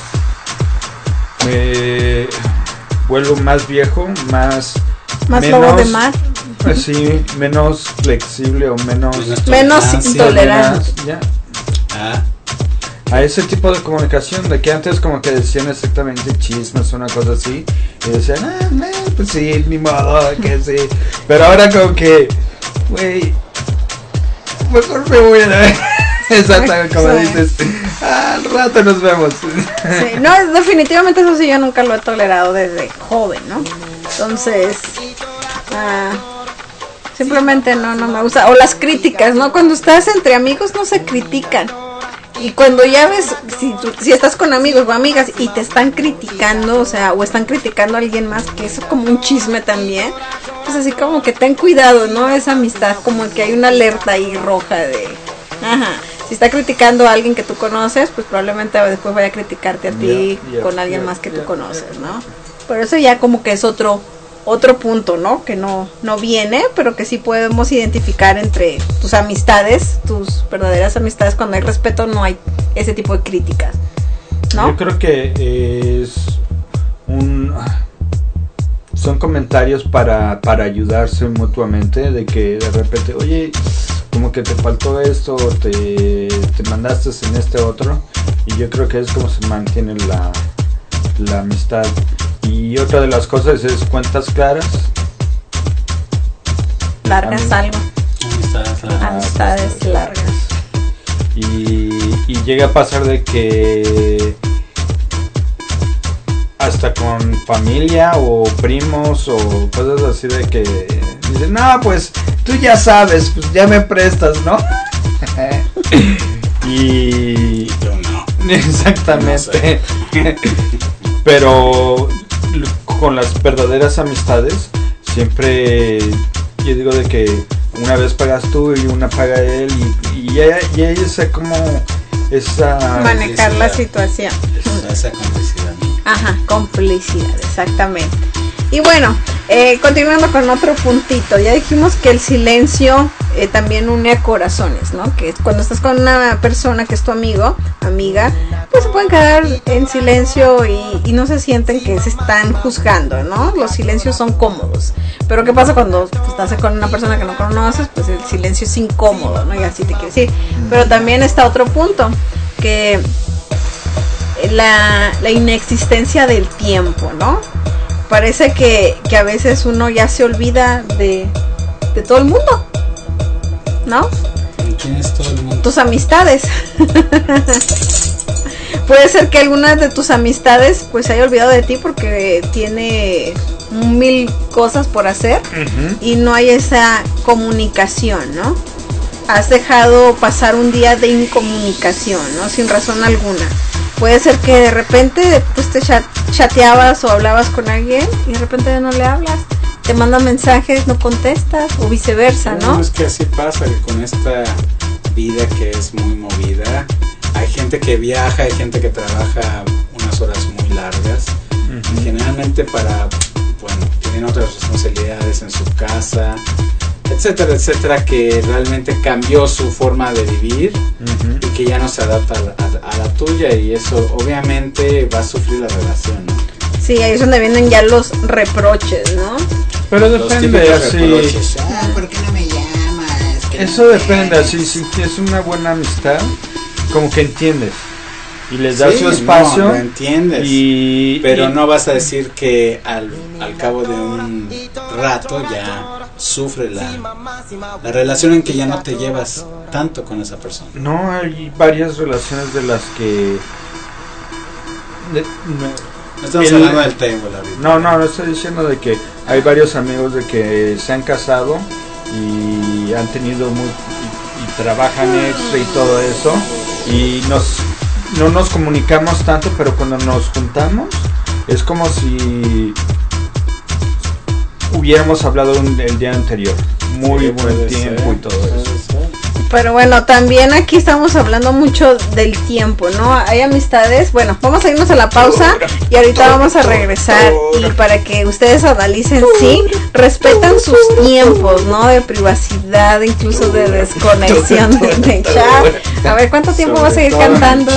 me vuelvo más viejo, más más menos, lobo de mar. Sí, menos flexible o menos menos intolerancia. Ya. Ah. A ese tipo de comunicación, de que antes como que decían exactamente chismes, una cosa así, y decían, ah, man, pues sí, ni modo, que sí, pero ahora como que, güey, mejor me voy a ver, exactamente como sí. dices, ah, al rato nos vemos. Sí, no, definitivamente eso sí yo nunca lo he tolerado desde joven, ¿no? Entonces, ah, simplemente no, no me gusta, o las críticas, ¿no? Cuando estás entre amigos no se critican. Y cuando ya ves, si, tú, si estás con amigos o amigas y te están criticando, o sea, o están criticando a alguien más, que eso es como un chisme también, pues así como que ten cuidado, ¿no? Esa amistad, como que hay una alerta ahí roja de, ajá, si está criticando a alguien que tú conoces, pues probablemente después vaya a criticarte a ti yeah, yeah, con alguien yeah, más que yeah, tú conoces, ¿no? Pero eso ya como que es otro, otro punto, ¿no? Que no, no viene, pero que sí podemos identificar entre tus amistades, tus verdaderas amistades. Cuando hay respeto no hay ese tipo de críticas, ¿no? Yo creo que es un... son comentarios para, para ayudarse mutuamente, de que de repente, oye, como que te faltó esto, te, te mandaste en este otro, y yo creo que es como se mantiene la, la amistad. Y otra de las cosas es cuentas claras. Largas Am- algo. Amistades largas. Amistades largas. Y, y llega a pasar de que hasta con familia o primos o cosas así de que dicen, no, pues tú ya sabes, pues ya me prestas, ¿no? Y Yo no. exactamente. Pero con las verdaderas amistades siempre yo digo de que una vez pagas tú y una paga él, y, y ella, y ella sé como esa Manejar la complicidad. situación. Esa, esa complicidad, ¿no? Ajá, complicidad, exactamente. Y bueno, eh, continuando con otro puntito, ya dijimos que el silencio eh, también une a corazones, ¿no? Que cuando estás con una persona que es tu amigo, amiga, pues se pueden quedar en silencio y, y no se sienten que se están juzgando, ¿no? Los silencios son cómodos. Pero ¿qué pasa cuando pues, estás con una persona que no conoces? Pues el silencio es incómodo, ¿no? Y así te quiero decir. Pero también está otro punto, que la, la inexistencia del tiempo, ¿no? Parece que, que a veces uno ya se olvida de, de todo el mundo, ¿no? ¿Quién es todo el mundo? Tus amistades. Puede ser que alguna de tus amistades pues se haya olvidado de ti porque tiene mil cosas por hacer. Ujú. Y no hay esa comunicación, ¿no? Has dejado pasar un día de incomunicación, ¿no? Sin razón alguna. Puede ser que de repente pues te chat- chateabas o hablabas con alguien y de repente ya no le hablas, te manda mensajes, no contestas, o viceversa, ¿no? Es que así pasa, que con esta vida que es muy movida, hay gente que viaja, hay gente que trabaja unas horas muy largas, y generalmente para, bueno, tienen otras responsabilidades en su casa, etcétera, etcétera, que realmente cambió su forma de vivir Ujú. y que ya no se adapta a la, a- a la tuya, y eso obviamente va a sufrir la relación, ¿no? Sí, ahí es donde vienen ya los reproches, ¿no? Pero Los depende, típicos así. reproches. Ah, ¿por qué no me llamas? Que Eso no depende, quieres. así, si es una buena amistad, como que entiendes y les das Sí, su espacio, no, lo entiendes. y Pero y- no vas a decir que al, al cabo de un rato ya sufre la, la relación en que ya no te llevas tanto con esa persona. no, hay varias relaciones de las que de- no, No estamos El- hablando del table ahorita. no, no, no estoy diciendo de que hay varios amigos de que se han casado y han tenido muy y, y trabajan extra y todo eso, y nos no nos comunicamos tanto, pero cuando nos juntamos es como si hubiéramos hablado un- el día anterior, muy Sí, buen puede tiempo ser, y todo puede eso. ser. Pero bueno, también aquí estamos hablando mucho del tiempo, ¿no? Hay amistades, bueno, vamos a irnos a la pausa y ahorita vamos a regresar, y para que ustedes analicen si respetan sus tiempos, ¿no? De privacidad, incluso de desconexión de, de chat. A ver, ¿cuánto tiempo Sobre vas a seguir todo en el cantando?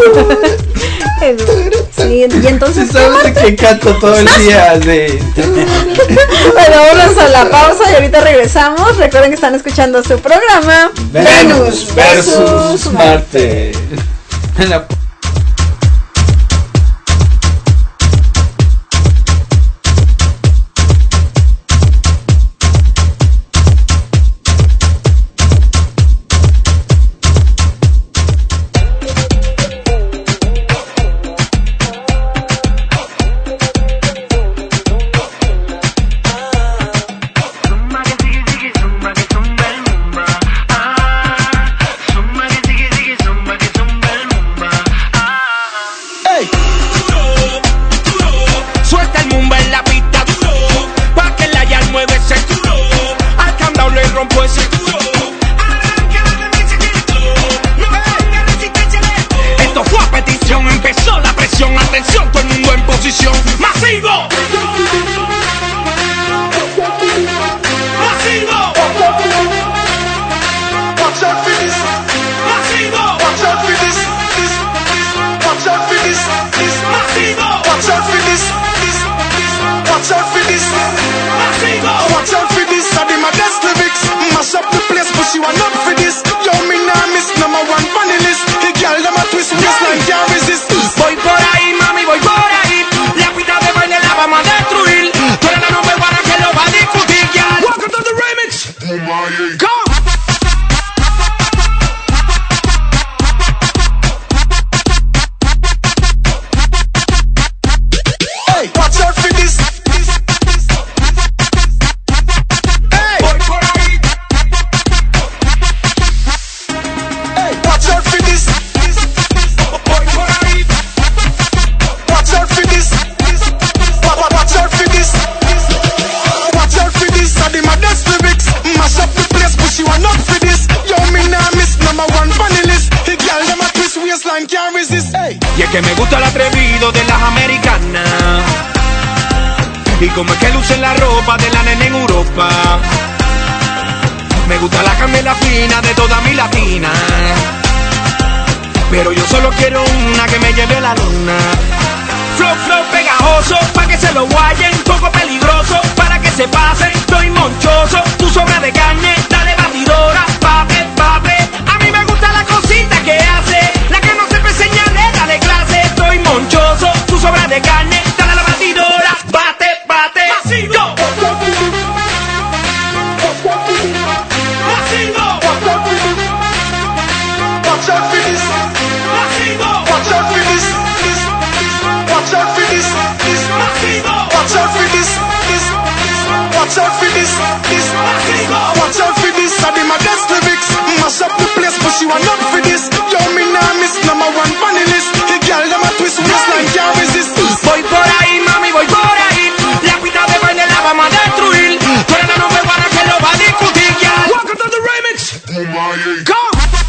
Sí, y entonces, ¿qué ¿Sabes de qué canto todo el día? De... Bueno, vámonos a la pausa y ahorita regresamos. Recuerden que están escuchando su programa Venus versus Marte. La- Zumba que sigue, sigue, zumba que zumba el mumba. Ah, zumba que sigue, sigue, zumba que zumba el mumba. Ah. Ey. Suelta el mumba en la pista duro, pa' que la ya mueve ese culo. Al candado le rompo ese culo. Arranca la tendencia que no tenga resistencia de esto. Esto fue a petición, empezó la presión. Atención, todo el mundo en posición. ¡Masivo! she want up for this. Yo, me nah miss number one funny list. The girl them a twist waistline can't resist. Voy por ahí, mami, voy por ahí. La pista de baile la vamos a destruir. Tú eres la number one que lo va a discutir, girl. Welcome to the remix. Come. Y es que me gusta el atrevido de las americanas. Y como es que lucen la ropa de la nena en Europa. Me gusta la camela fina de toda mi latina. Pero yo solo quiero una que me lleve a la luna. Flow, flow pegajoso, pa' que se lo guayen. Poco peligroso, para que se pasen. Estoy monchoso, tú sobra de carne. Dale batidora, pape, pape. A mí me gusta la cosita que hace. La que no se me señale, dale clase. Estoy monchoso, tú sobra de carne. Dale a la batidora, bate, bate. ¡Masivo! ¡Masivo! Watch out for this. ¡Masivo! Watch out for this. Watch out for this. ¡Masivo! Watch out for this. Watch out for this. ¡Masivo! Watch out for this. I did my best lyrics. Mash up the place, but she want up for this. Yo, me nah miss number one funny list. The girl them a twist waistline can't resist. Voy por ahí, mami, voy por ahí. La pista de baile la vamos a destruir. Tú eres la number one que lo va a discutir, girl. Welcome to the remix. Come.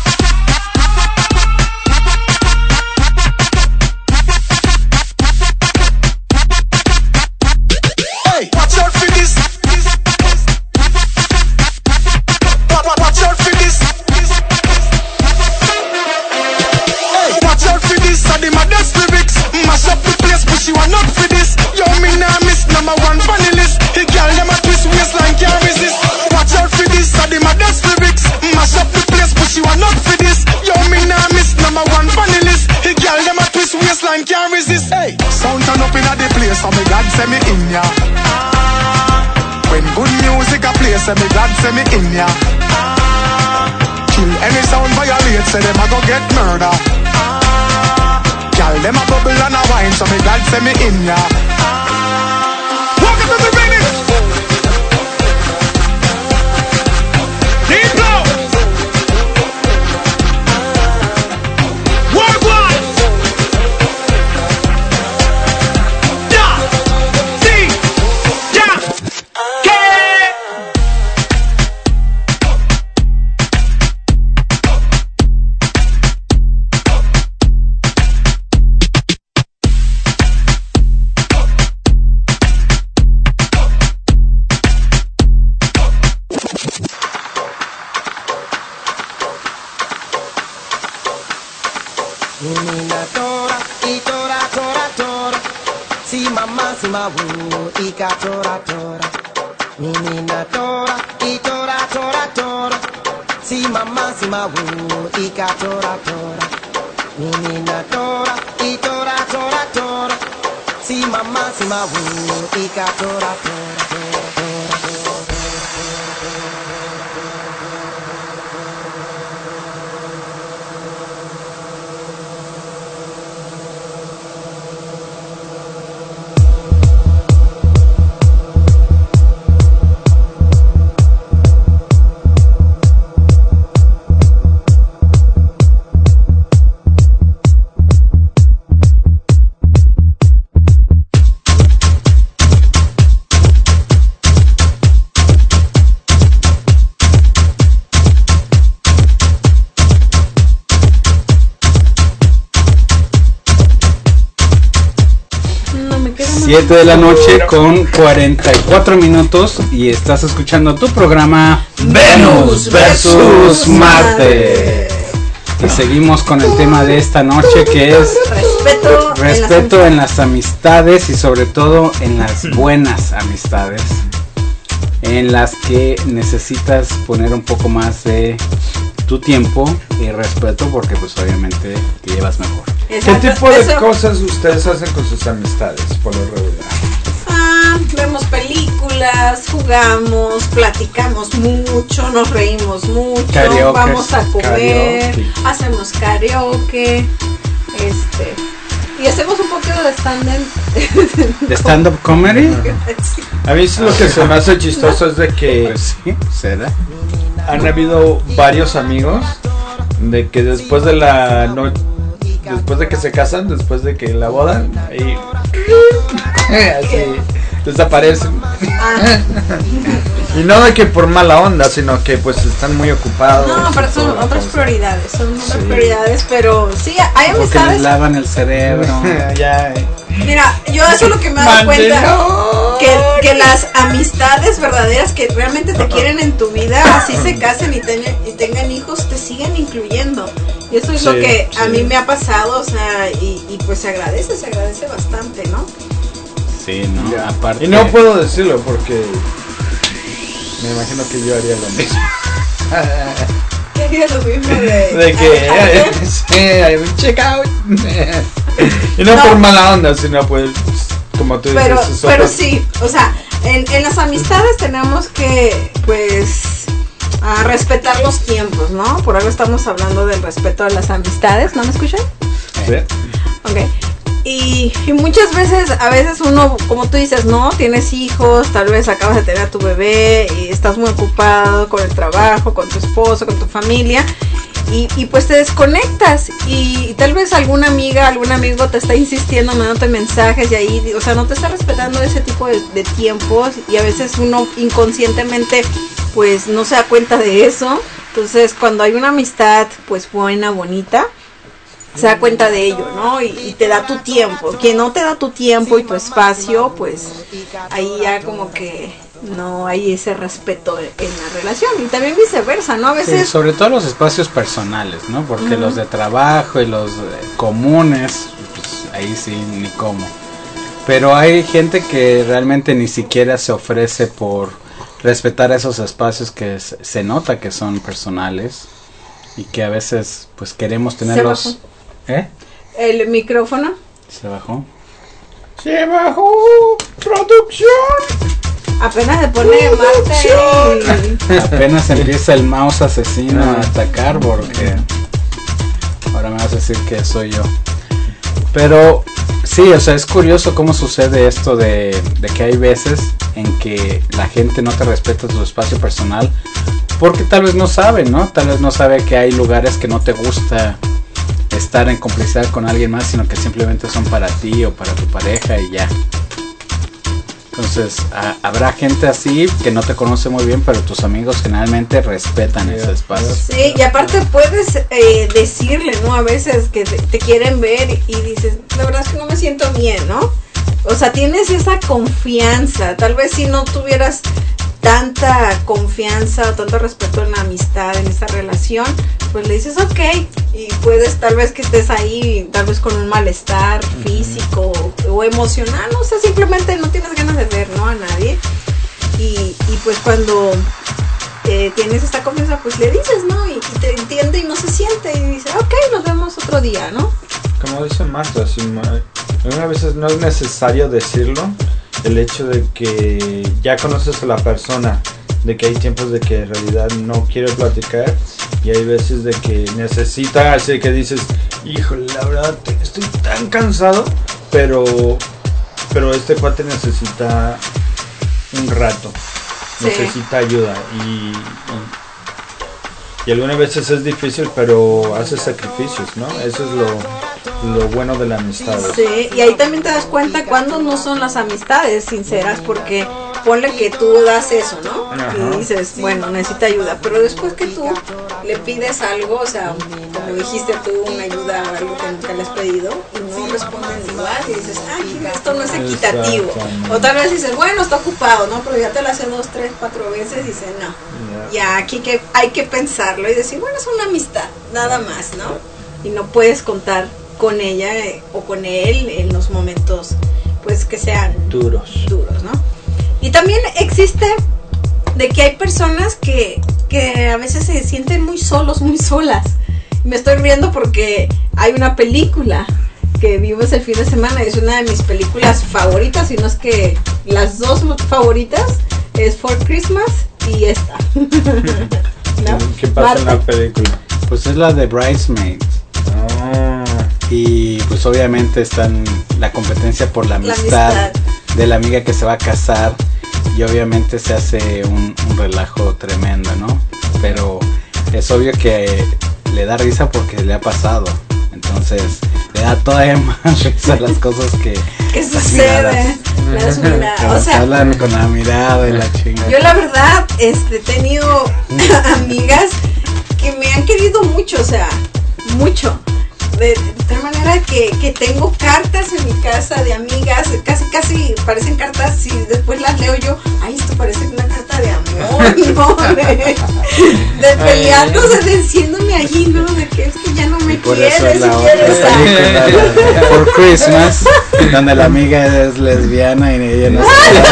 Hey, watch out for this. Watch out for this. Hey, watch out for this. I did my best lyrics. Mash up the place, but she want up for this. Yo, me nah miss number one funny list. The girl them a twist waistline can't resist. Watch out for this. I did my best lyrics. Mash up the place, but she want up for this. Yo, me nah miss number one funny list. The girl them a twist waistline can't resist. Hey, sound turn up inna the place, so me glad say me in ya. When good music a play, say me glad say me in ya. Kill any sound violate, say them a go get murder. Girl, them a bubble and a wine, so me glad say me in ya. Welcome to the remix. Deep blow. Worldwide. Da. Si. Ya. Que. Menina tora, y tora, tora, tora. Si mamá, si ma woo, y ka tora, tora. Menina tora, y tora, tora, tora. Si mamá, si ma woo, y ka tora, tora. Menina tora, y tora, tora, tora. Si mamá, si ma woo, y ka tora, tora, tora, tora, tora. siete de la noche con cuarenta y cuatro minutos y estás escuchando tu programa Venus versus Marte. Y seguimos con el tema de esta noche, que es respeto, respeto en las amistades y sobre todo en las buenas amistades. en las que necesitas poner un poco más de tu tiempo y respeto porque pues obviamente te llevas mejor. Exacto. ¿Qué tipo de Eso- cosas ustedes hacen con sus amistades por lo regular? Ah, vemos películas, jugamos, platicamos mucho, nos reímos mucho, Karaoke, vamos a comer, karaoke. hacemos karaoke, este, y hacemos un poquito de stand-up. ¿De stand-up comedy? Sí. A mí sí lo que se me hace chistoso es de que Pues sí, será. han habido varios amigos de que después de la no, después de que se casan, después de que la boda, y así desaparecen. Ah, Y no de que por mala onda, sino que pues están muy ocupados. no, pero son Toda la otras cosa. prioridades, son otras Sí. prioridades, pero sí, hay Porque les amistades. lavan el cerebro. Ya, eh. Mira, yo eso es lo que me he dado cuenta. Mandilón. Que, que las amistades verdaderas que realmente te quieren en tu vida, así se casen y, ten- y tengan hijos, te siguen incluyendo. Y eso es lo Sí, que a sí. mí me ha pasado, o sea, y, y pues se agradece, se agradece bastante, ¿no? Sí, no, aparte. Y no puedo decirlo porque me imagino que yo haría lo mismo. Quería lo mismo de... De que Ah, eh, sí, hay un check out. Y no, No. por mala onda, sino pues como tú dices. pero, es pero otro- sí, o sea, en, en las amistades tenemos que, pues, a respetar los tiempos, ¿no? Por algo estamos hablando del respeto a las amistades, ¿no me escuchan? Sí. Ok. Y, y muchas veces, a veces uno, como tú dices, no, tienes hijos, tal vez acabas de tener a tu bebé y estás muy ocupado con el trabajo, con tu esposo, con tu familia. Y, y pues te desconectas y, y tal vez alguna amiga, algún amigo te está insistiendo, mandándote mensajes y ahí, o sea, no te está respetando ese tipo de, de tiempos y a veces uno inconscientemente pues no se da cuenta de eso. Entonces cuando hay una amistad pues buena, bonita, se da cuenta de ello, ¿no? Y, y te da tu tiempo. Quien no te da tu tiempo y tu espacio, pues ahí ya como que no hay ese respeto en la relación. Y también viceversa, ¿no? A Sí, veces... sobre todo los espacios personales, ¿no? Porque Ujú. los de trabajo y los eh, comunes, pues ahí sí, ni cómo. Pero hay gente que realmente ni siquiera se ofrece por respetar esos espacios que se, se nota que son personales y que a veces pues queremos tenerlos. bajó. ¿Eh? El micrófono. Se bajó. Se bajó producción. Apenas se pone Marte Apenas empieza el mouse asesino a atacar porque ahora me vas a decir que soy yo. Pero sí, o sea, es curioso cómo sucede esto de, de que hay veces en que la gente no te respeta tu espacio personal porque tal vez no sabe, ¿no? Tal vez no sabe que hay lugares que no te gusta estar en complicidad con alguien más, sino que simplemente son para ti o para tu pareja y ya. Entonces, a- habrá gente así que no te conoce muy bien, pero tus amigos generalmente respetan ese espacio. Sí, y aparte puedes eh, decirle, ¿no? A veces que te, te quieren ver y dices, la verdad es que no me siento bien, ¿no? O sea, tienes esa confianza. Tal vez si no tuvieras tanta confianza o tanto respeto en la amistad, en esa relación, pues le dices ok, y puedes tal vez que estés ahí, tal vez con un malestar físico o, o emocional, no sé, simplemente no tienes ganas de ver, ¿no? A nadie. Y, y pues cuando eh, tienes esta confianza, pues le dices, ¿no? Y, y te entiende y no se siente y dice, ok, nos vemos otro día, ¿no? Como dice Marta, si ma- algunas veces no es necesario decirlo, el hecho de que ya conoces a la persona, de que hay tiempos de que en realidad no quiere platicar y hay veces de que necesita, así que dices, híjole, la verdad te- estoy tan cansado, pero pero este cuate necesita un rato, Sí. necesita ayuda y, y y algunas veces es difícil, pero hace sacrificios, ¿no? Eso es lo, lo bueno de la amistad. Sí, y ahí también te das cuenta cuando no son las amistades sinceras, porque ponle que tú das eso, ¿no? Ajá. Y dices, bueno, necesita ayuda, pero después que tú le pides algo, o sea, como dijiste tú, una ayuda o algo que nunca le has pedido, y no responden igual, y dices, ay, esto no es equitativo. Exactamente. O tal vez dices, bueno, está ocupado, ¿no? Pero ya te lo hace dos, tres, cuatro veces, y dices, no. Ya aquí que hay que pensarlo y decir, bueno, es una amistad, nada más, ¿no? Y no puedes contar con ella eh, o con él en los momentos, pues, que sean Duros. duros, ¿no? Y también existe de que hay personas que, que a veces se sienten muy solos, muy solas. Me estoy riendo porque hay una película que vimos el fin de semana, es una de mis películas favoritas, y no es que las dos favoritas, es For Christmas y esta. ¿No? ¿Qué pasa en la película? Pues es la de Bridesmaids. Oh. Y pues obviamente están la competencia por la amistad, la amistad de la amiga que se va a casar, y obviamente se hace un, un relajo tremendo, ¿no? Pero es obvio que le da risa porque le ha pasado, entonces le da todavía más risa las cosas que ¿qué las sucede? miradas. Las miradas, Que o nos sea, hablan con la mirada y la chingada. yo la verdad, este, he tenido amigas que me han querido mucho, o sea, mucho. De, de tal manera que, que tengo cartas en mi casa de amigas, casi casi parecen cartas, y después las leo yo, ay, esto parece una carta de amor, ¿no? De, de peleándose, de diciéndome allí, ¿no? De que es que ya no me Por quieres, eso es la si otra quieres a- película, la de For Christmas, donde la amiga es lesbiana y ella no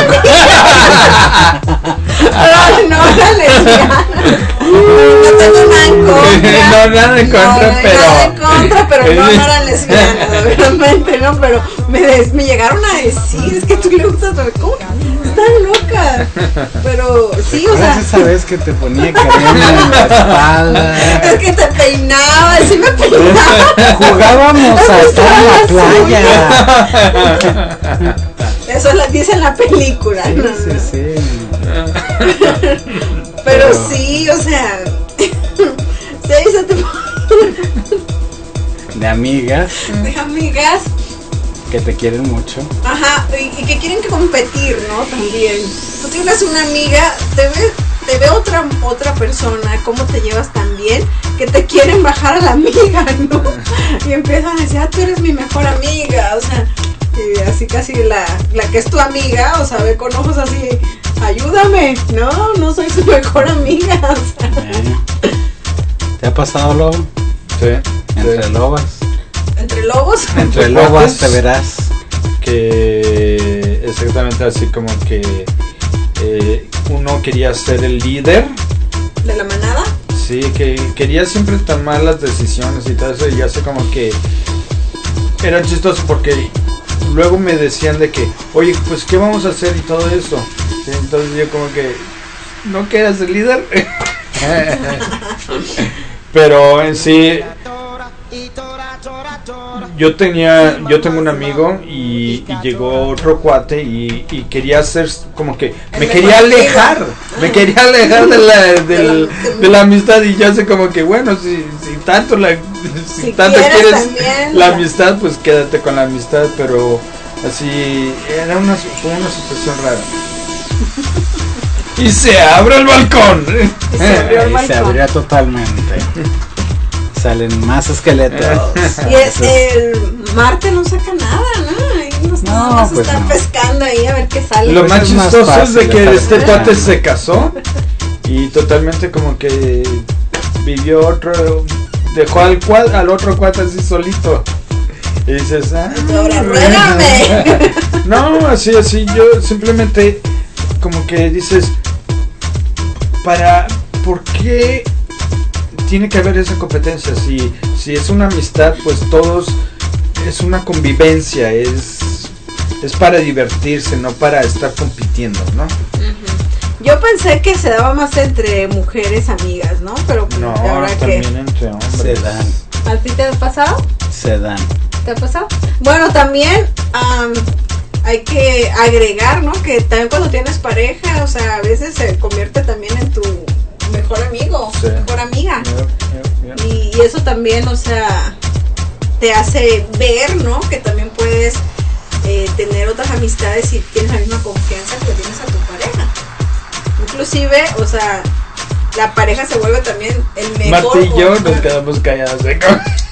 Ay, no, la lesbiana. No tengo nada en contra. No, nada en contra, no, pero- nada en contra, pero no, no eran lesbianas, obviamente, ¿no? Pero me, des- me llegaron a decir, es que tú le gustas, ¿cómo? Están loca. Pero sí, o sea, esa vez que te ponía crema en la espalda. es que te peinaba, sí me peinaba. Jugábamos a estar en la playa. Eso lo dice en la película, Sí, ¿no? sí, sí. Pero Pero- sí, o sea, sí, ese tipo De amigas de amigas. que te quieren mucho. Ajá, y, y que quieren que competir, ¿no? También. Tú tienes una amiga, te ve, te ve otra otra persona, cómo te llevas tan bien, que te quieren bajar a la amiga, ¿no? Y empiezan a decir, ah, tú eres mi mejor amiga, o sea, y así casi la, la que es tu amiga, o sea, ve con ojos así, ayúdame, no, no soy su mejor amiga, o sea. Eh. ¿Te ha pasado, Lobo? Sí, Entre sí. lobas. Entre lobos. Entre lobas te verás. Que exactamente así como que eh, uno quería ser el líder, De la manada. sí, que quería siempre tomar las decisiones y todo eso, y así como que era chistoso porque luego me decían de que, oye, pues qué vamos a hacer y todo eso. Sí, entonces yo como que, ¿no que eras el líder? Pero en sí, yo tenía, yo tengo un amigo y, y llegó otro cuate y, y quería hacer como que me quería alejar, me quería alejar de la, del- de la amistad, y yo así como que bueno, si, si tanto la, si, Si tanto quieres quieres también, la ya. amistad, pues quédate con la amistad, pero así era una, fue una situación rara. Y se abre el balcón. Y se abrió el Ahí se balcón. abría totalmente. Salen más esqueletos. Y es, Entonces, el Marte no saca nada, ¿no? Ahí nos No, vamos a pues estar no. pescando ahí a ver qué sale. Lo Pues más es más chistoso es de fácil que estar este esperando. cuate se casó y totalmente como que vivió otro, dejó al cuad, al otro cuate así solito. Y dices, ah, Ahora, ruégame. no, así, así, yo simplemente como que dices, para, ¿por qué tiene que haber esa competencia? Si, si es una amistad, pues todos, es una convivencia, es, es para divertirse, no para estar compitiendo, ¿no? Yo pensé que se daba más entre mujeres amigas, ¿no? Pero pues, No, ahora que también entre hombres. se dan, ¿a ti te ha pasado? se dan. ¿Te ha pasado? Bueno, también am, hay que agregar, ¿no? Que también cuando tienes pareja, o sea, a veces se convierte también en tu mejor amigo, Sí. mejor amiga. Yep, yep, yep. Y, y eso también, o sea, te hace ver, ¿no? Que también puedes eh, tener otras amistades si tienes la misma confianza que tienes a tu pareja. Inclusive, o sea, la pareja se vuelve también el mejor. Marta y yo o- nos quedamos callados. ¿eh?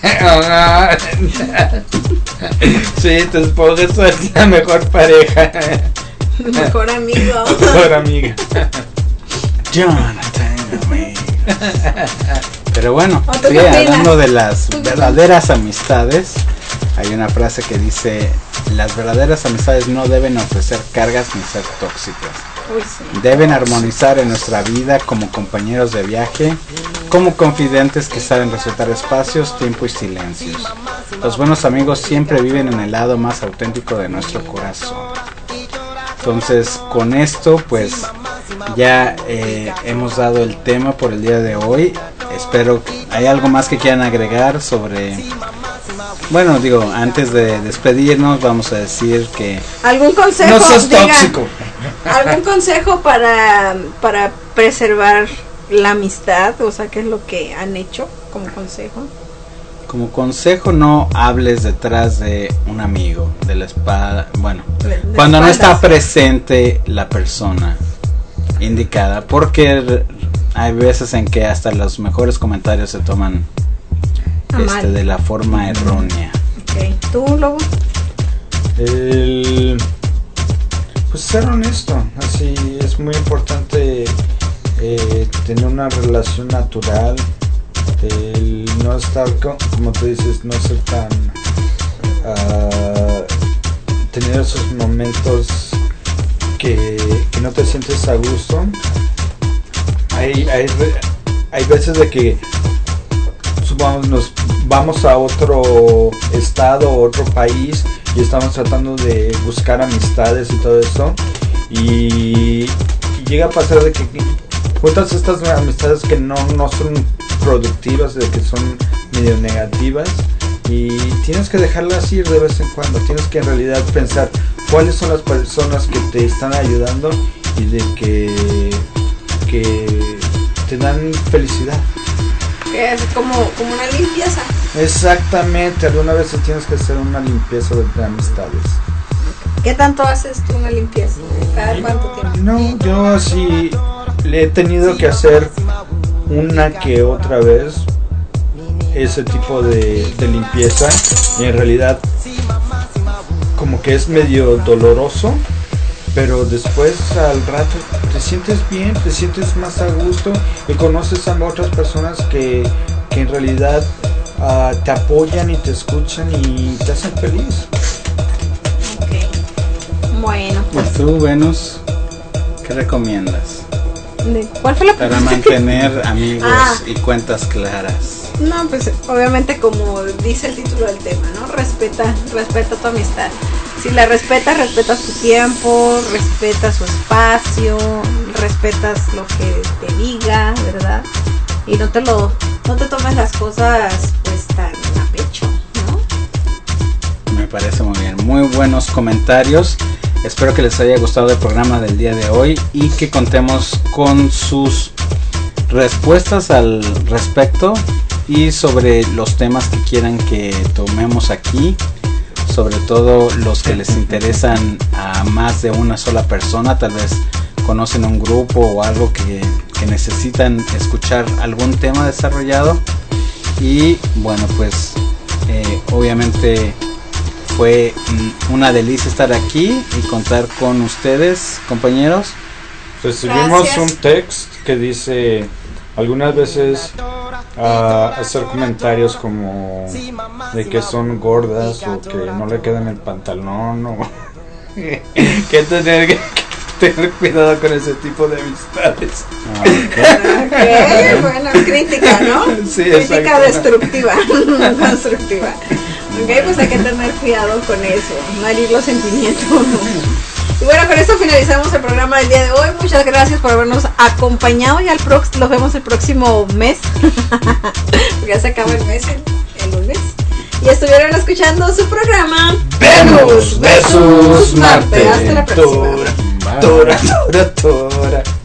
Sí, tu esposa es la mejor pareja, el mejor amigo. mejor amiga. Jonathan, amigo. Pero bueno, ¿O tú sí, qué opinas? hablando de las ¿Tú qué verdaderas amistades, hay una frase que dice: las verdaderas amistades no deben ofrecer cargas ni ser tóxicas. Uy, sí. Deben armonizar en nuestra vida como compañeros de viaje, como confidentes que saben respetar espacios, tiempo y silencios. Los buenos amigos siempre viven en el lado más auténtico de nuestro corazón. Entonces, con esto, pues, ya eh, hemos dado el tema por el día de hoy. Espero que hay algo más que quieran agregar sobre... Bueno, digo, antes de despedirnos, vamos a decir que... ¿Algún consejo? No seas diga, tóxico. ¿Algún consejo para, para preservar la amistad? O sea, ¿qué es lo que han hecho como consejo? Como consejo, no hables detrás de un amigo, de la espalda. Bueno, De- de cuando no espaldas. está presente la persona indicada, porque hay veces en que hasta los mejores comentarios se toman A este, mal. de la forma errónea. Okay. ¿Tú, Lobo? El, pues ser honesto, así es muy importante eh, tener una relación natural, el no estar, co- como tú dices, no ser tan, ah, tener esos momentos que, que no te sientes a gusto. Hay, hay, re- hay veces de que supongamos nos vamos a otro estado o otro país y estamos tratando de buscar amistades y todo esto y, y llega a pasar de que juntas estas amistades que no, no son productivas, de que son medio negativas y tienes que dejarlas ir de vez en cuando. Tienes que en realidad pensar cuáles son las personas que te están ayudando y de que, que te dan felicidad. Que es como, como una limpieza. Exactamente, alguna vez tienes que hacer una limpieza de, de amistades. ¿Qué tanto haces tú una limpieza? ¿Cada cuánto tiempo? No, yo así le he tenido que hacer una que otra vez ese tipo de, de limpieza y en realidad como que es medio doloroso, pero después al rato te sientes bien, te sientes más a gusto y conoces a otras personas que, que en realidad uh, te apoyan y te escuchan y te hacen feliz. Ok. Bueno, ¿Y pues, tú, Venus, qué recomiendas ¿de- ¿cuál fue la para pregunta? mantener amigos Ah. y cuentas claras? No, pues obviamente como dice el título del tema, ¿no? Respeta, respeta tu amistad. Si la respetas, respetas tu tiempo, respetas su espacio, respetas lo que te diga, ¿verdad? Y no te lo, no te tomes las cosas pues tan a pecho, ¿no? Me parece muy bien, muy buenos comentarios. Espero que les haya gustado el programa del día de hoy y que contemos con sus respuestas al respecto y sobre los temas que quieran que tomemos aquí, sobre todo los que les interesan a más de una sola persona. Tal vez conocen un grupo o algo que, que necesitan escuchar algún tema desarrollado. Y bueno, pues eh, obviamente fue mm, una delicia estar aquí y contar con ustedes, compañeros. Recibimos Gracias. un text que dice algunas veces uh, hacer comentarios como de que son gordas o que no le quedan el pantalón o que tener que tener cuidado con ese tipo de amistades. Ok, bueno, crítica, ¿no? Sí, Crítica exacto. destructiva, constructiva. Ok, pues hay que tener cuidado con eso, no herir los sentimientos. Y bueno, con esto finalizamos el programa del día de hoy. Muchas gracias por habernos acompañado y al prox los vemos el próximo mes. Porque ya se acaba el mes, el, el lunes. Y estuvieron escuchando su programa Venus versus Marte. Hasta la próxima. Tora, tora, tora, tora.